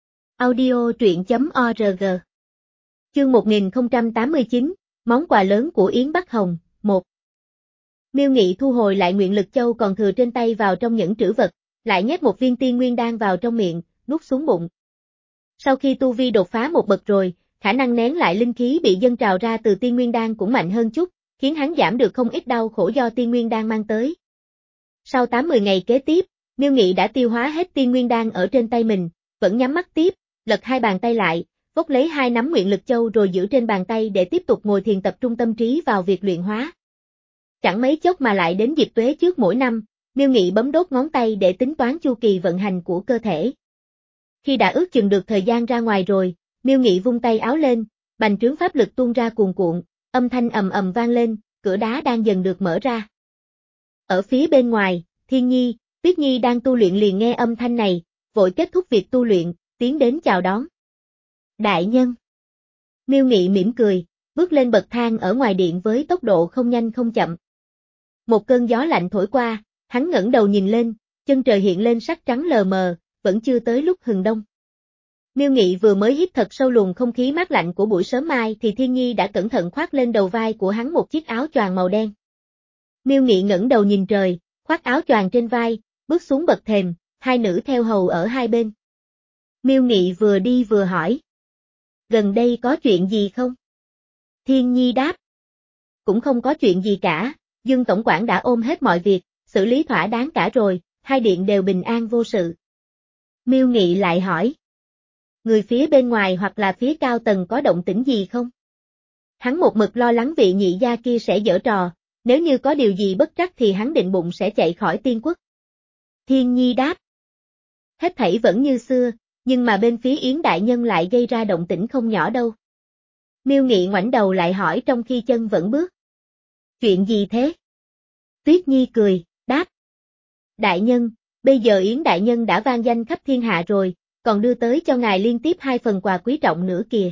Audio truyện chấm org Chương một nghìn không trăm tám mươi chín, món quà lớn của Yến Bắc Hồng, một. Miêu Nghị thu hồi lại nguyện lực châu còn thừa trên tay vào trong nhẫn trữ vật, lại nhét một viên tiên nguyên đan vào trong miệng, nuốt xuống bụng. Sau khi tu vi đột phá một bậc rồi, khả năng nén lại linh khí bị dâng trào ra từ tiên nguyên đan cũng mạnh hơn chút, khiến hắn giảm được không ít đau khổ do tiên nguyên đan mang tới. Sau tám mươi ngày kế tiếp, Miêu Nghị đã tiêu hóa hết tiên nguyên đan ở trên tay mình, vẫn nhắm mắt tiếp, lật hai bàn tay lại, vốc lấy hai nắm nguyện lực châu rồi giữ trên bàn tay để tiếp tục ngồi thiền tập trung tâm trí vào việc luyện hóa. Chẳng mấy chốc mà lại đến dịp tuế trước mỗi năm, Miêu Nghị bấm đốt ngón tay để tính toán chu kỳ vận hành của cơ thể. Khi đã ước chừng được thời gian ra ngoài rồi, Miêu Nghị vung tay áo lên, bành trướng pháp lực tuôn ra cuồn cuộn, âm thanh ầm ầm vang lên, cửa đá đang dần được mở ra. Ở phía bên ngoài, Thiên Nhi, Tuyết Nhi đang tu luyện liền nghe âm thanh này, vội kết thúc việc tu luyện, tiến đến chào đón. Đại nhân. Miêu Nghị mỉm cười, bước lên bậc thang ở ngoài điện với tốc độ không nhanh không chậm. Một cơn gió lạnh thổi qua, hắn ngẩng đầu nhìn lên, chân trời hiện lên sắc trắng lờ mờ, vẫn chưa tới lúc hừng đông. Miêu Nghị vừa mới hít thật sâu luồng không khí mát lạnh của buổi sớm mai thì Thiên Nhi đã cẩn thận khoác lên đầu vai của hắn một chiếc áo choàng màu đen. Miêu Nghị ngẩng đầu nhìn trời, khoác áo choàng trên vai, bước xuống bậc thềm, hai nữ theo hầu ở hai bên. Miêu Nghị vừa đi vừa hỏi. Gần đây có chuyện gì không? Thiên Nhi đáp. Cũng không có chuyện gì cả, Dương Tổng quản đã ôm hết mọi việc, xử lý thỏa đáng cả rồi, hai điện đều bình an vô sự. Miêu Nghị lại hỏi. Người phía bên ngoài hoặc là phía cao tầng có động tĩnh gì không? Hắn một mực lo lắng vị nhị gia kia sẽ giở trò, nếu như có điều gì bất trắc thì hắn định bụng sẽ chạy khỏi tiên quốc. Thiên Nhi đáp. Hết thảy vẫn như xưa, nhưng mà bên phía Yến đại nhân lại gây ra động tĩnh không nhỏ đâu. Miêu Nghị ngoảnh đầu lại hỏi trong khi chân vẫn bước. Chuyện gì thế? Tuyết Nhi cười, đáp. Đại nhân, bây giờ Yến đại nhân đã vang danh khắp thiên hạ rồi, còn đưa tới cho ngài liên tiếp hai phần quà quý trọng nữa kìa.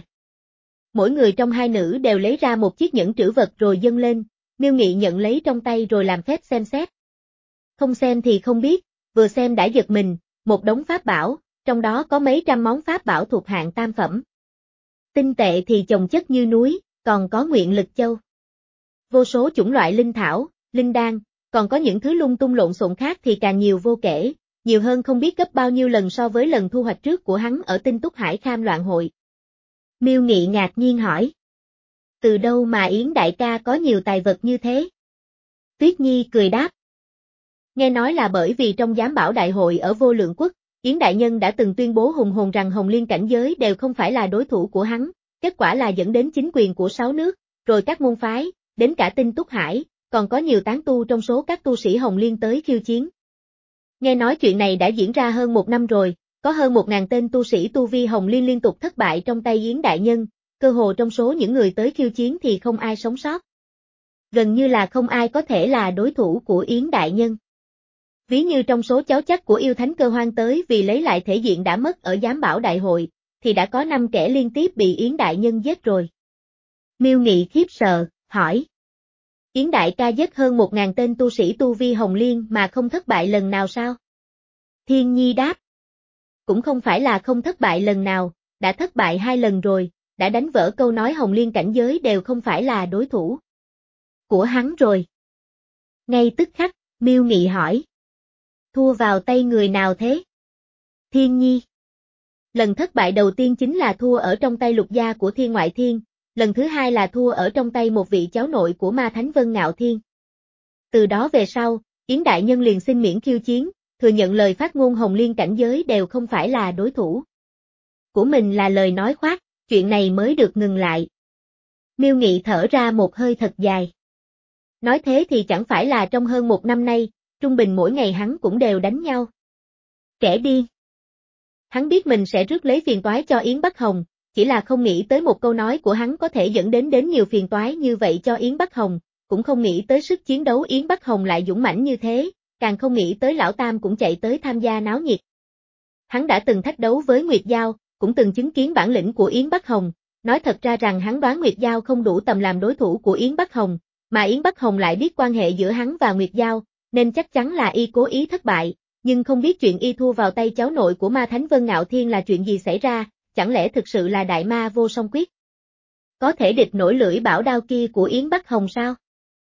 Mỗi người trong hai nữ đều lấy ra một chiếc nhẫn trữ vật rồi dâng lên, Miêu Nghị nhận lấy trong tay rồi làm phép xem xét. Không xem thì không biết, vừa xem đã giật mình, một đống pháp bảo, trong đó có mấy trăm món pháp bảo thuộc hạng tam phẩm. Tinh tệ thì chồng chất như núi, còn có nguyện lực châu. Vô số chủng loại linh thảo, linh đan, còn có những thứ lung tung lộn xộn khác thì càng nhiều vô kể, nhiều hơn không biết gấp bao nhiêu lần so với lần thu hoạch trước của hắn ở Tinh Túc Hải Kham Loạn Hội. Miêu Nghị ngạc nhiên hỏi. Từ đâu mà Yến đại ca có nhiều tài vật như thế? Tuyết Nhi cười đáp. Nghe nói là bởi vì trong giám bảo đại hội ở Vô Lượng Quốc, Yến đại nhân đã từng tuyên bố hùng hồn rằng Hồng Liên cảnh giới đều không phải là đối thủ của hắn, kết quả là dẫn đến chính quyền của sáu nước, rồi các môn phái, đến cả Tinh Túc Hải, còn có nhiều tán tu trong số các tu sĩ Hồng Liên tới khiêu chiến. Nghe nói chuyện này đã diễn ra hơn một năm rồi, có hơn một ngàn tên tu sĩ tu vi Hồng Liên liên tục thất bại trong tay Yến đại nhân, cơ hồ trong số những người tới khiêu chiến thì không ai sống sót. Gần như là không ai có thể là đối thủ của Yến đại nhân. Ví như trong số cháu chắc của yêu thánh Cơ Hoang tới vì lấy lại thể diện đã mất ở giám bảo đại hội, thì đã có năm kẻ liên tiếp bị Yến đại nhân giết rồi. Miêu Nghị khiếp sợ, hỏi. Yến đại ca giết hơn một ngàn tên tu sĩ tu vi Hồng Liên mà không thất bại lần nào sao? Thiên Nhi đáp. Cũng không phải là không thất bại lần nào, đã thất bại hai lần rồi, đã đánh vỡ câu nói Hồng Liên cảnh giới đều không phải là đối thủ của hắn rồi. Ngay tức khắc, Miêu Nghị hỏi. Thua vào tay người nào thế? Thiên Nhi. Lần thất bại đầu tiên chính là thua ở trong tay lục gia của Thiên Ngoại Thiên, lần thứ hai là thua ở trong tay một vị cháu nội của Ma Thánh Vân Ngạo Thiên. Từ đó về sau, Yến đại nhân liền xin miễn khiêu chiến, thừa nhận lời phát ngôn Hồng Liên cảnh giới đều không phải là đối thủ của mình là lời nói khoác, chuyện này mới được ngừng lại. Miêu Nghị thở ra một hơi thật dài. Nói thế thì chẳng phải là trong hơn một năm nay, trung bình mỗi ngày hắn cũng đều đánh nhau. Kẻ điên. Hắn biết mình sẽ rước lấy phiền toái cho Yến Bắc Hồng, chỉ là không nghĩ tới một câu nói của hắn có thể dẫn đến đến nhiều phiền toái như vậy cho Yến Bắc Hồng, cũng không nghĩ tới sức chiến đấu Yến Bắc Hồng lại dũng mãnh như thế, càng không nghĩ tới lão tam cũng chạy tới tham gia náo nhiệt. Hắn đã từng thách đấu với Nguyệt Giao, cũng từng chứng kiến bản lĩnh của Yến Bắc Hồng, nói thật ra rằng hắn đoán Nguyệt Giao không đủ tầm làm đối thủ của Yến Bắc Hồng, mà Yến Bắc Hồng lại biết quan hệ giữa hắn và Nguyệt Giao, nên chắc chắn là y cố ý thất bại, nhưng không biết chuyện y thua vào tay cháu nội của Ma Thánh Vân Ngạo Thiên là chuyện gì xảy ra, chẳng lẽ thực sự là đại ma vô song quyết? Có thể địch nổi lưỡi bảo đao kia của Yến Bắc Hồng sao?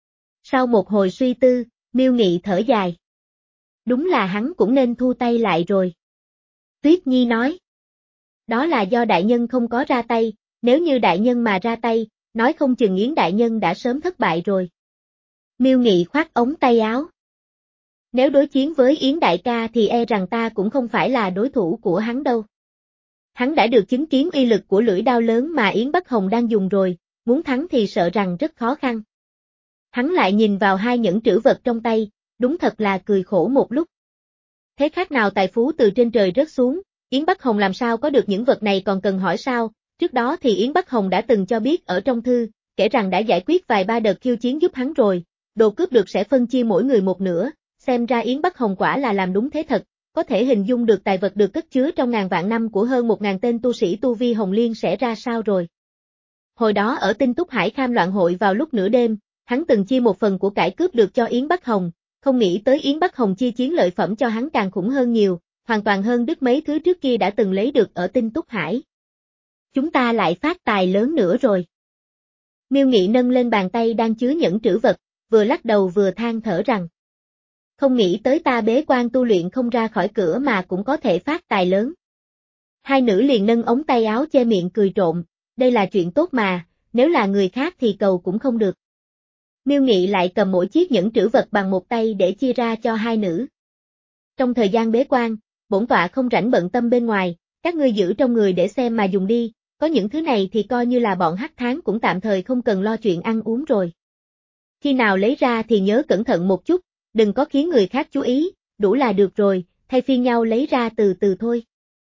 Sau một hồi suy tư, Miêu Nghị thở dài. Đúng là hắn cũng nên thu tay lại rồi. Tuyết Nhi nói. Đó là do đại nhân không có ra tay, Nếu như đại nhân mà ra tay, nói không chừng Yến đại nhân đã sớm thất bại rồi. Miêu Nghị khoác ống tay áo. Nếu đối chiến với Yến đại ca thì e rằng ta cũng không phải là đối thủ của hắn đâu. Hắn đã được chứng kiến uy lực của lưỡi đao lớn mà Yến Bắc Hồng đang dùng rồi, muốn thắng thì sợ rằng rất khó khăn. Hắn lại nhìn vào hai nhẫn trữ vật trong tay, đúng thật là cười khổ một lúc. Thế khác nào tài phú từ trên trời rớt xuống, Yến Bắc Hồng làm sao có được những vật này còn cần hỏi sao, trước đó thì Yến Bắc Hồng đã từng cho biết ở trong thư, kể rằng đã giải quyết vài ba đợt khiêu chiến giúp hắn rồi, đồ cướp được sẽ phân chia mỗi người một nửa, xem ra Yến Bắc Hồng quả là làm đúng thế thật, có thể hình dung được tài vật được cất chứa trong ngàn vạn năm của hơn một ngàn tên tu sĩ tu vi Hồng Liên sẽ ra sao rồi. Hồi đó ở Tinh Túc Hải Kham loạn hội vào lúc nửa đêm, hắn từng chia một phần của cải cướp được cho Yến Bắc Hồng, không nghĩ tới Yến Bắc Hồng chia chiến lợi phẩm cho hắn càng khủng hơn nhiều, hoàn toàn hơn đứt mấy thứ trước kia đã từng lấy được ở Tinh Túc Hải. Chúng ta lại phát tài lớn nữa rồi. Miêu Nghị nâng lên bàn tay đang chứa nhẫn trữ vật, vừa lắc đầu vừa than thở rằng. Không nghĩ tới ta bế quan tu luyện không ra khỏi cửa mà cũng có thể phát tài lớn. Hai nữ liền nâng ống tay áo che miệng cười trộm, đây là chuyện tốt mà, nếu là người khác thì cầu cũng không được. Miêu Nghị lại cầm mỗi chiếc nhẫn trữ vật bằng một tay để chia ra cho hai nữ. Trong thời gian bế quan, bổn tọa không rảnh bận tâm bên ngoài, các ngươi giữ trong người để xem mà dùng đi, có những thứ này thì coi như là bọn hắc tháng cũng tạm thời không cần lo chuyện ăn uống rồi. Khi nào lấy ra thì nhớ cẩn thận một chút, đừng có khiến người khác chú ý, đủ là được rồi, thay phiên nhau lấy ra từ từ thôi.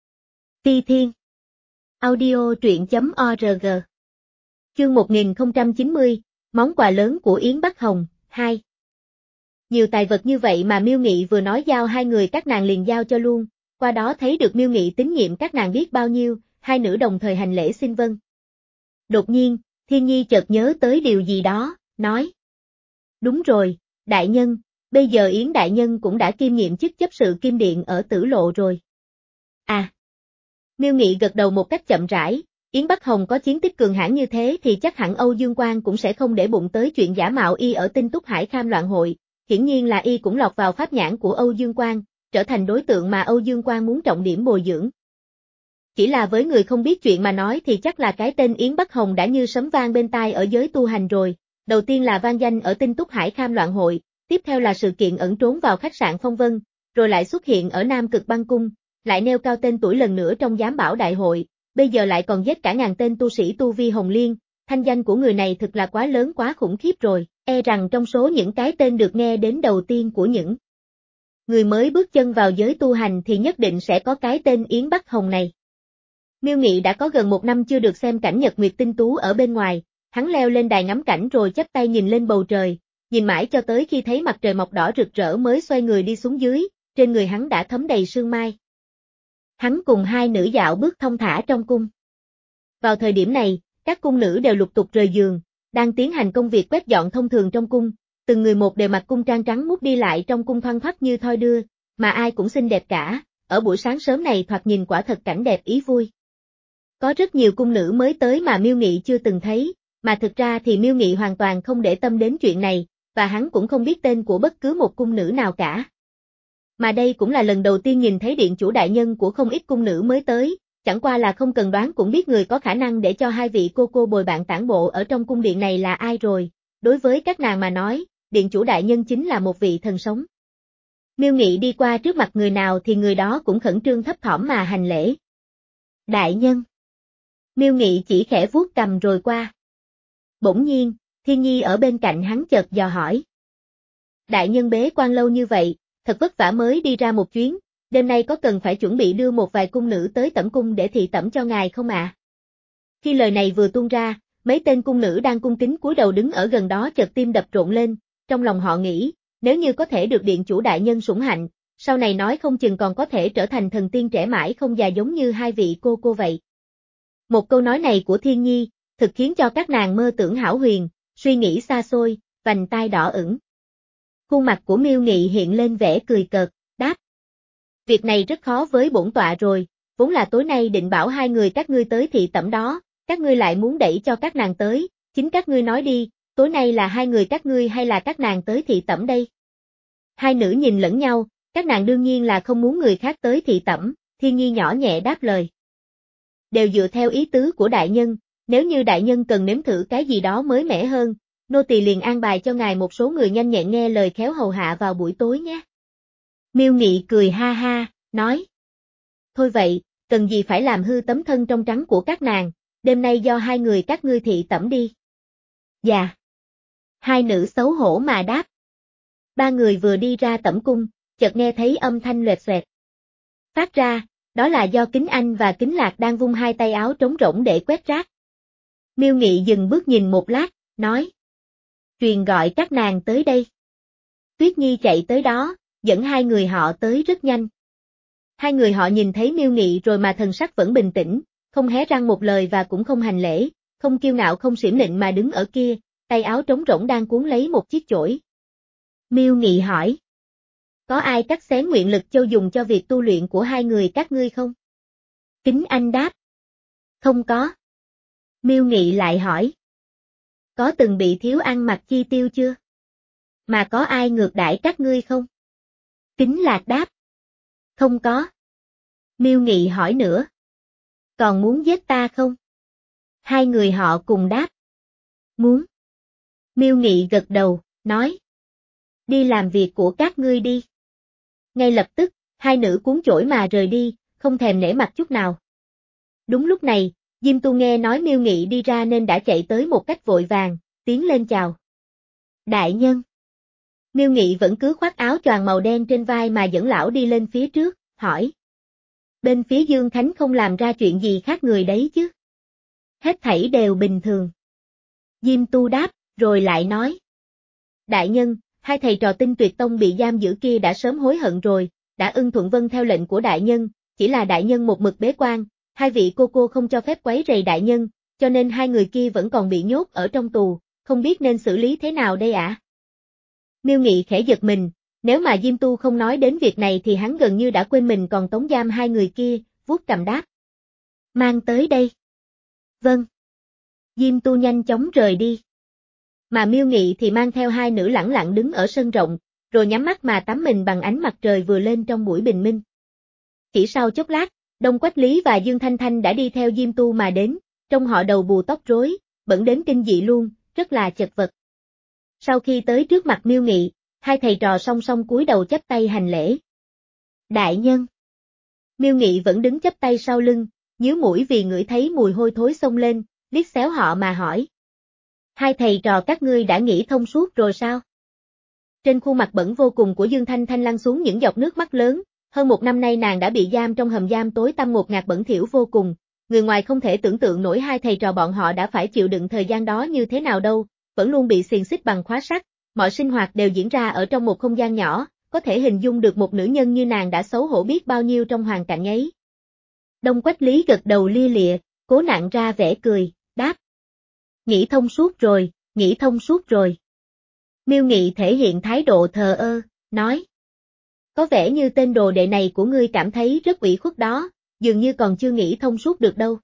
Ti Thiên Audio truyện chấm org Chương một nghìn không trăm chín mươi, món quà lớn của Yến Bắc Hồng, hai. Nhiều tài vật như vậy mà Miêu Nghị vừa nói giao hai người các nàng liền giao cho luôn, qua đó thấy được Miêu Nghị tín nhiệm các nàng biết bao nhiêu, hai nữ đồng thời hành lễ xin vâng. Đột nhiên, Thiên Nhi chợt nhớ tới điều gì đó, nói. Đúng rồi, đại nhân, bây giờ Yến đại nhân cũng đã kiêm nhiệm chức chấp sự Kim Điện ở Tử Lộ rồi. À. Miêu Nghị gật đầu một cách chậm rãi, Yến Bắc Hồng có chiến tích cường hãn như thế thì chắc hẳn Âu Dương Quang cũng sẽ không để bụng tới chuyện giả mạo y ở Tinh Túc Hải Kham loạn hội, hiển nhiên là y cũng lọt vào pháp nhãn của Âu Dương Quang, trở thành đối tượng mà Âu Dương Quang muốn trọng điểm bồi dưỡng. Chỉ là với người không biết chuyện mà nói thì chắc là cái tên Yến Bắc Hồng đã như sấm vang bên tai ở giới tu hành rồi, đầu tiên là vang danh ở Tinh Túc Hải Kham loạn hội, tiếp theo là sự kiện ẩn trốn vào khách sạn Phong Vân, rồi lại xuất hiện ở Nam Cực Băng Cung, lại nêu cao tên tuổi lần nữa trong giám bảo đại hội, bây giờ lại còn giết cả ngàn tên tu sĩ tu vi Hồng Liên, thanh danh của người này thực là quá lớn quá khủng khiếp rồi, e rằng trong số những cái tên được nghe đến đầu tiên của những người mới bước chân vào giới tu hành thì nhất định sẽ có cái tên Yến Bắc Hồng này. Miêu Nghị đã có gần một năm chưa được xem cảnh nhật nguyệt tinh tú ở bên ngoài, hắn leo lên đài ngắm cảnh rồi chắp tay nhìn lên bầu trời, nhìn mãi cho tới khi thấy mặt trời mọc đỏ rực rỡ mới xoay người đi xuống dưới, trên người hắn đã thấm đầy sương mai. Hắn cùng hai nữ dạo bước thong thả trong cung. Vào thời điểm này, các cung nữ đều lục tục rời giường, đang tiến hành công việc quét dọn thông thường trong cung, từng người một đều mặc cung trang trắng muốt đi lại trong cung thoăn thoắt như thoi đưa, mà ai cũng xinh đẹp cả, ở buổi sáng sớm này thoạt nhìn quả thật cảnh đẹp ý vui. Có rất nhiều cung nữ mới tới mà Miêu Nghị chưa từng thấy, mà thực ra thì Miêu Nghị hoàn toàn không để tâm đến chuyện này, và hắn cũng không biết tên của bất cứ một cung nữ nào cả. Mà đây cũng là lần đầu tiên nhìn thấy điện chủ đại nhân của không ít cung nữ mới tới, chẳng qua là không cần đoán cũng biết người có khả năng để cho hai vị cô cô bồi bạn tản bộ ở trong cung điện này là ai rồi, đối với các nàng mà nói, điện chủ đại nhân chính là một vị thần sống. Miêu Nghị đi qua trước mặt người nào thì người đó cũng khẩn trương thấp thỏm mà hành lễ. Đại nhân. Miêu Nghị chỉ khẽ vuốt cầm rồi qua. Bỗng nhiên, Thiên Nhi ở bên cạnh hắn chợt dò hỏi. Đại nhân bế quan lâu như vậy, thật vất vả mới đi ra một chuyến, đêm nay có cần phải chuẩn bị đưa một vài cung nữ tới tẩm cung để thị tẩm cho ngài không ạ? À? Khi lời này vừa tuôn ra, mấy tên cung nữ đang cung kính cúi đầu đứng ở gần đó chợt tim đập rộn lên, trong lòng họ nghĩ, nếu như có thể được điện chủ đại nhân sủng hạnh, sau này nói không chừng còn có thể trở thành thần tiên trẻ mãi không già giống như hai vị cô cô vậy. Một câu nói này của Thiên Nhi, thực khiến cho các nàng mơ tưởng hão huyền, suy nghĩ xa xôi, vành tai đỏ ửng. Khuôn mặt của Miêu Nghị hiện lên vẻ cười cợt, đáp. Việc này rất khó với bổn tọa rồi, vốn là tối nay định bảo hai người các ngươi tới thị tẩm đó, các ngươi lại muốn đẩy cho các nàng tới, chính các ngươi nói đi, tối nay là hai người các ngươi hay là các nàng tới thị tẩm đây? Hai nữ nhìn lẫn nhau, các nàng đương nhiên là không muốn người khác tới thị tẩm, Thiên Nhi nhỏ nhẹ đáp lời. Đều dựa theo ý tứ của đại nhân, nếu như đại nhân cần nếm thử cái gì đó mới mẻ hơn, nô tỳ liền an bài cho ngài một số người nhanh nhẹn nghe lời khéo hầu hạ vào buổi tối nhé. Miêu Nghị cười ha ha, nói. Thôi vậy, cần gì phải làm hư tấm thân trong trắng của các nàng, đêm nay do hai người các ngươi thị tẩm đi. Dạ. Hai nữ xấu hổ mà đáp. Ba người vừa đi ra tẩm cung, chợt nghe thấy âm thanh loẹt xoẹt. Phát ra, đó là do Kính Anh và Kính Lạc đang vung hai tay áo trống rỗng để quét rác. Miêu Nghị dừng bước nhìn một lát, nói. Truyền gọi các nàng tới đây. Tuyết Nhi chạy tới đó, dẫn hai người họ tới rất nhanh. Hai người họ nhìn thấy Miêu Nghị rồi mà thần sắc vẫn bình tĩnh, không hé răng một lời và cũng không hành lễ, không kiêu ngạo không xiểm nịnh mà đứng ở kia, tay áo trống rỗng đang cuốn lấy một chiếc chổi. Miêu Nghị hỏi. Có ai cắt xén nguyện lực châu dùng cho việc tu luyện của hai người các ngươi không? Kính Anh đáp. Không có. Miêu Nghị lại hỏi. Có từng bị thiếu ăn mặc chi tiêu chưa? Mà có ai ngược đãi các ngươi không? Kính Lạc đáp. Không có. Miêu Nghị hỏi nữa. Còn muốn giết ta không? Hai người họ cùng đáp. Muốn. Miêu Nghị gật đầu, nói. Đi làm việc của các ngươi đi. Ngay lập tức, hai nữ cuốn chổi mà rời đi, không thèm nể mặt chút nào. Đúng lúc này, Diêm Tu nghe nói Miêu Nghị đi ra nên đã chạy tới một cách vội vàng, tiến lên chào. Đại nhân. Miêu Nghị vẫn cứ khoác áo choàng màu đen trên vai mà dẫn lão đi lên phía trước, hỏi. Bên phía Dương Khánh không làm ra chuyện gì khác người đấy chứ? Hết thảy đều bình thường. Diêm Tu đáp, rồi lại nói. Đại nhân, hai thầy trò Tinh Tuyệt Tông bị giam giữ kia đã sớm hối hận rồi, đã ưng thuận vâng theo lệnh của đại nhân, chỉ là đại nhân một mực bế quan, hai vị cô cô không cho phép quấy rầy đại nhân, cho nên hai người kia vẫn còn bị nhốt ở trong tù, không biết nên xử lý thế nào đây ạ? À? Miêu Nghị khẽ giật mình, nếu mà Diêm Tu không nói đến việc này thì hắn gần như đã quên mình còn tống giam hai người kia, vuốt cầm đáp. Mang tới đây. Vâng. Diêm Tu nhanh chóng rời đi. Mà Miêu Nghị thì mang theo hai nữ lẳng lặng đứng ở sân rộng, rồi nhắm mắt mà tắm mình bằng ánh mặt trời vừa lên trong buổi bình minh. Chỉ sau chốc lát, Đông Quách Lý và Dương Thanh Thanh đã đi theo Diêm Tu mà đến, trông họ đầu bù tóc rối, bẩn đến kinh dị luôn, rất là chật vật. Sau khi tới trước mặt Miêu Nghị, hai thầy trò song song cúi đầu chắp tay hành lễ. Đại nhân. Miêu Nghị vẫn đứng chắp tay sau lưng, nhíu mũi vì ngửi thấy mùi hôi thối xông lên, liếc xéo họ mà hỏi. Hai thầy trò các ngươi đã nghĩ thông suốt rồi sao? Trên khuôn mặt bẩn vô cùng của Dương Thanh Thanh lăn xuống những giọt nước mắt lớn, hơn một năm nay nàng đã bị giam trong hầm giam tối tăm ngột ngạt bẩn thỉu vô cùng, người ngoài không thể tưởng tượng nổi hai thầy trò bọn họ đã phải chịu đựng thời gian đó như thế nào đâu, vẫn luôn bị xiềng xích bằng khóa sắt, mọi sinh hoạt đều diễn ra ở trong một không gian nhỏ, có thể hình dung được một nữ nhân như nàng đã xấu hổ biết bao nhiêu trong hoàn cảnh ấy. Đông Quách Lý gật đầu lia lịa, cố nặn ra vẻ cười, đáp. Nghĩ thông suốt rồi, nghĩ thông suốt rồi. Miêu Nghị thể hiện thái độ thờ ơ, nói. Có vẻ như tên đồ đệ này của ngươi cảm thấy rất ủy khuất đó, dường như còn chưa nghĩ thông suốt được đâu.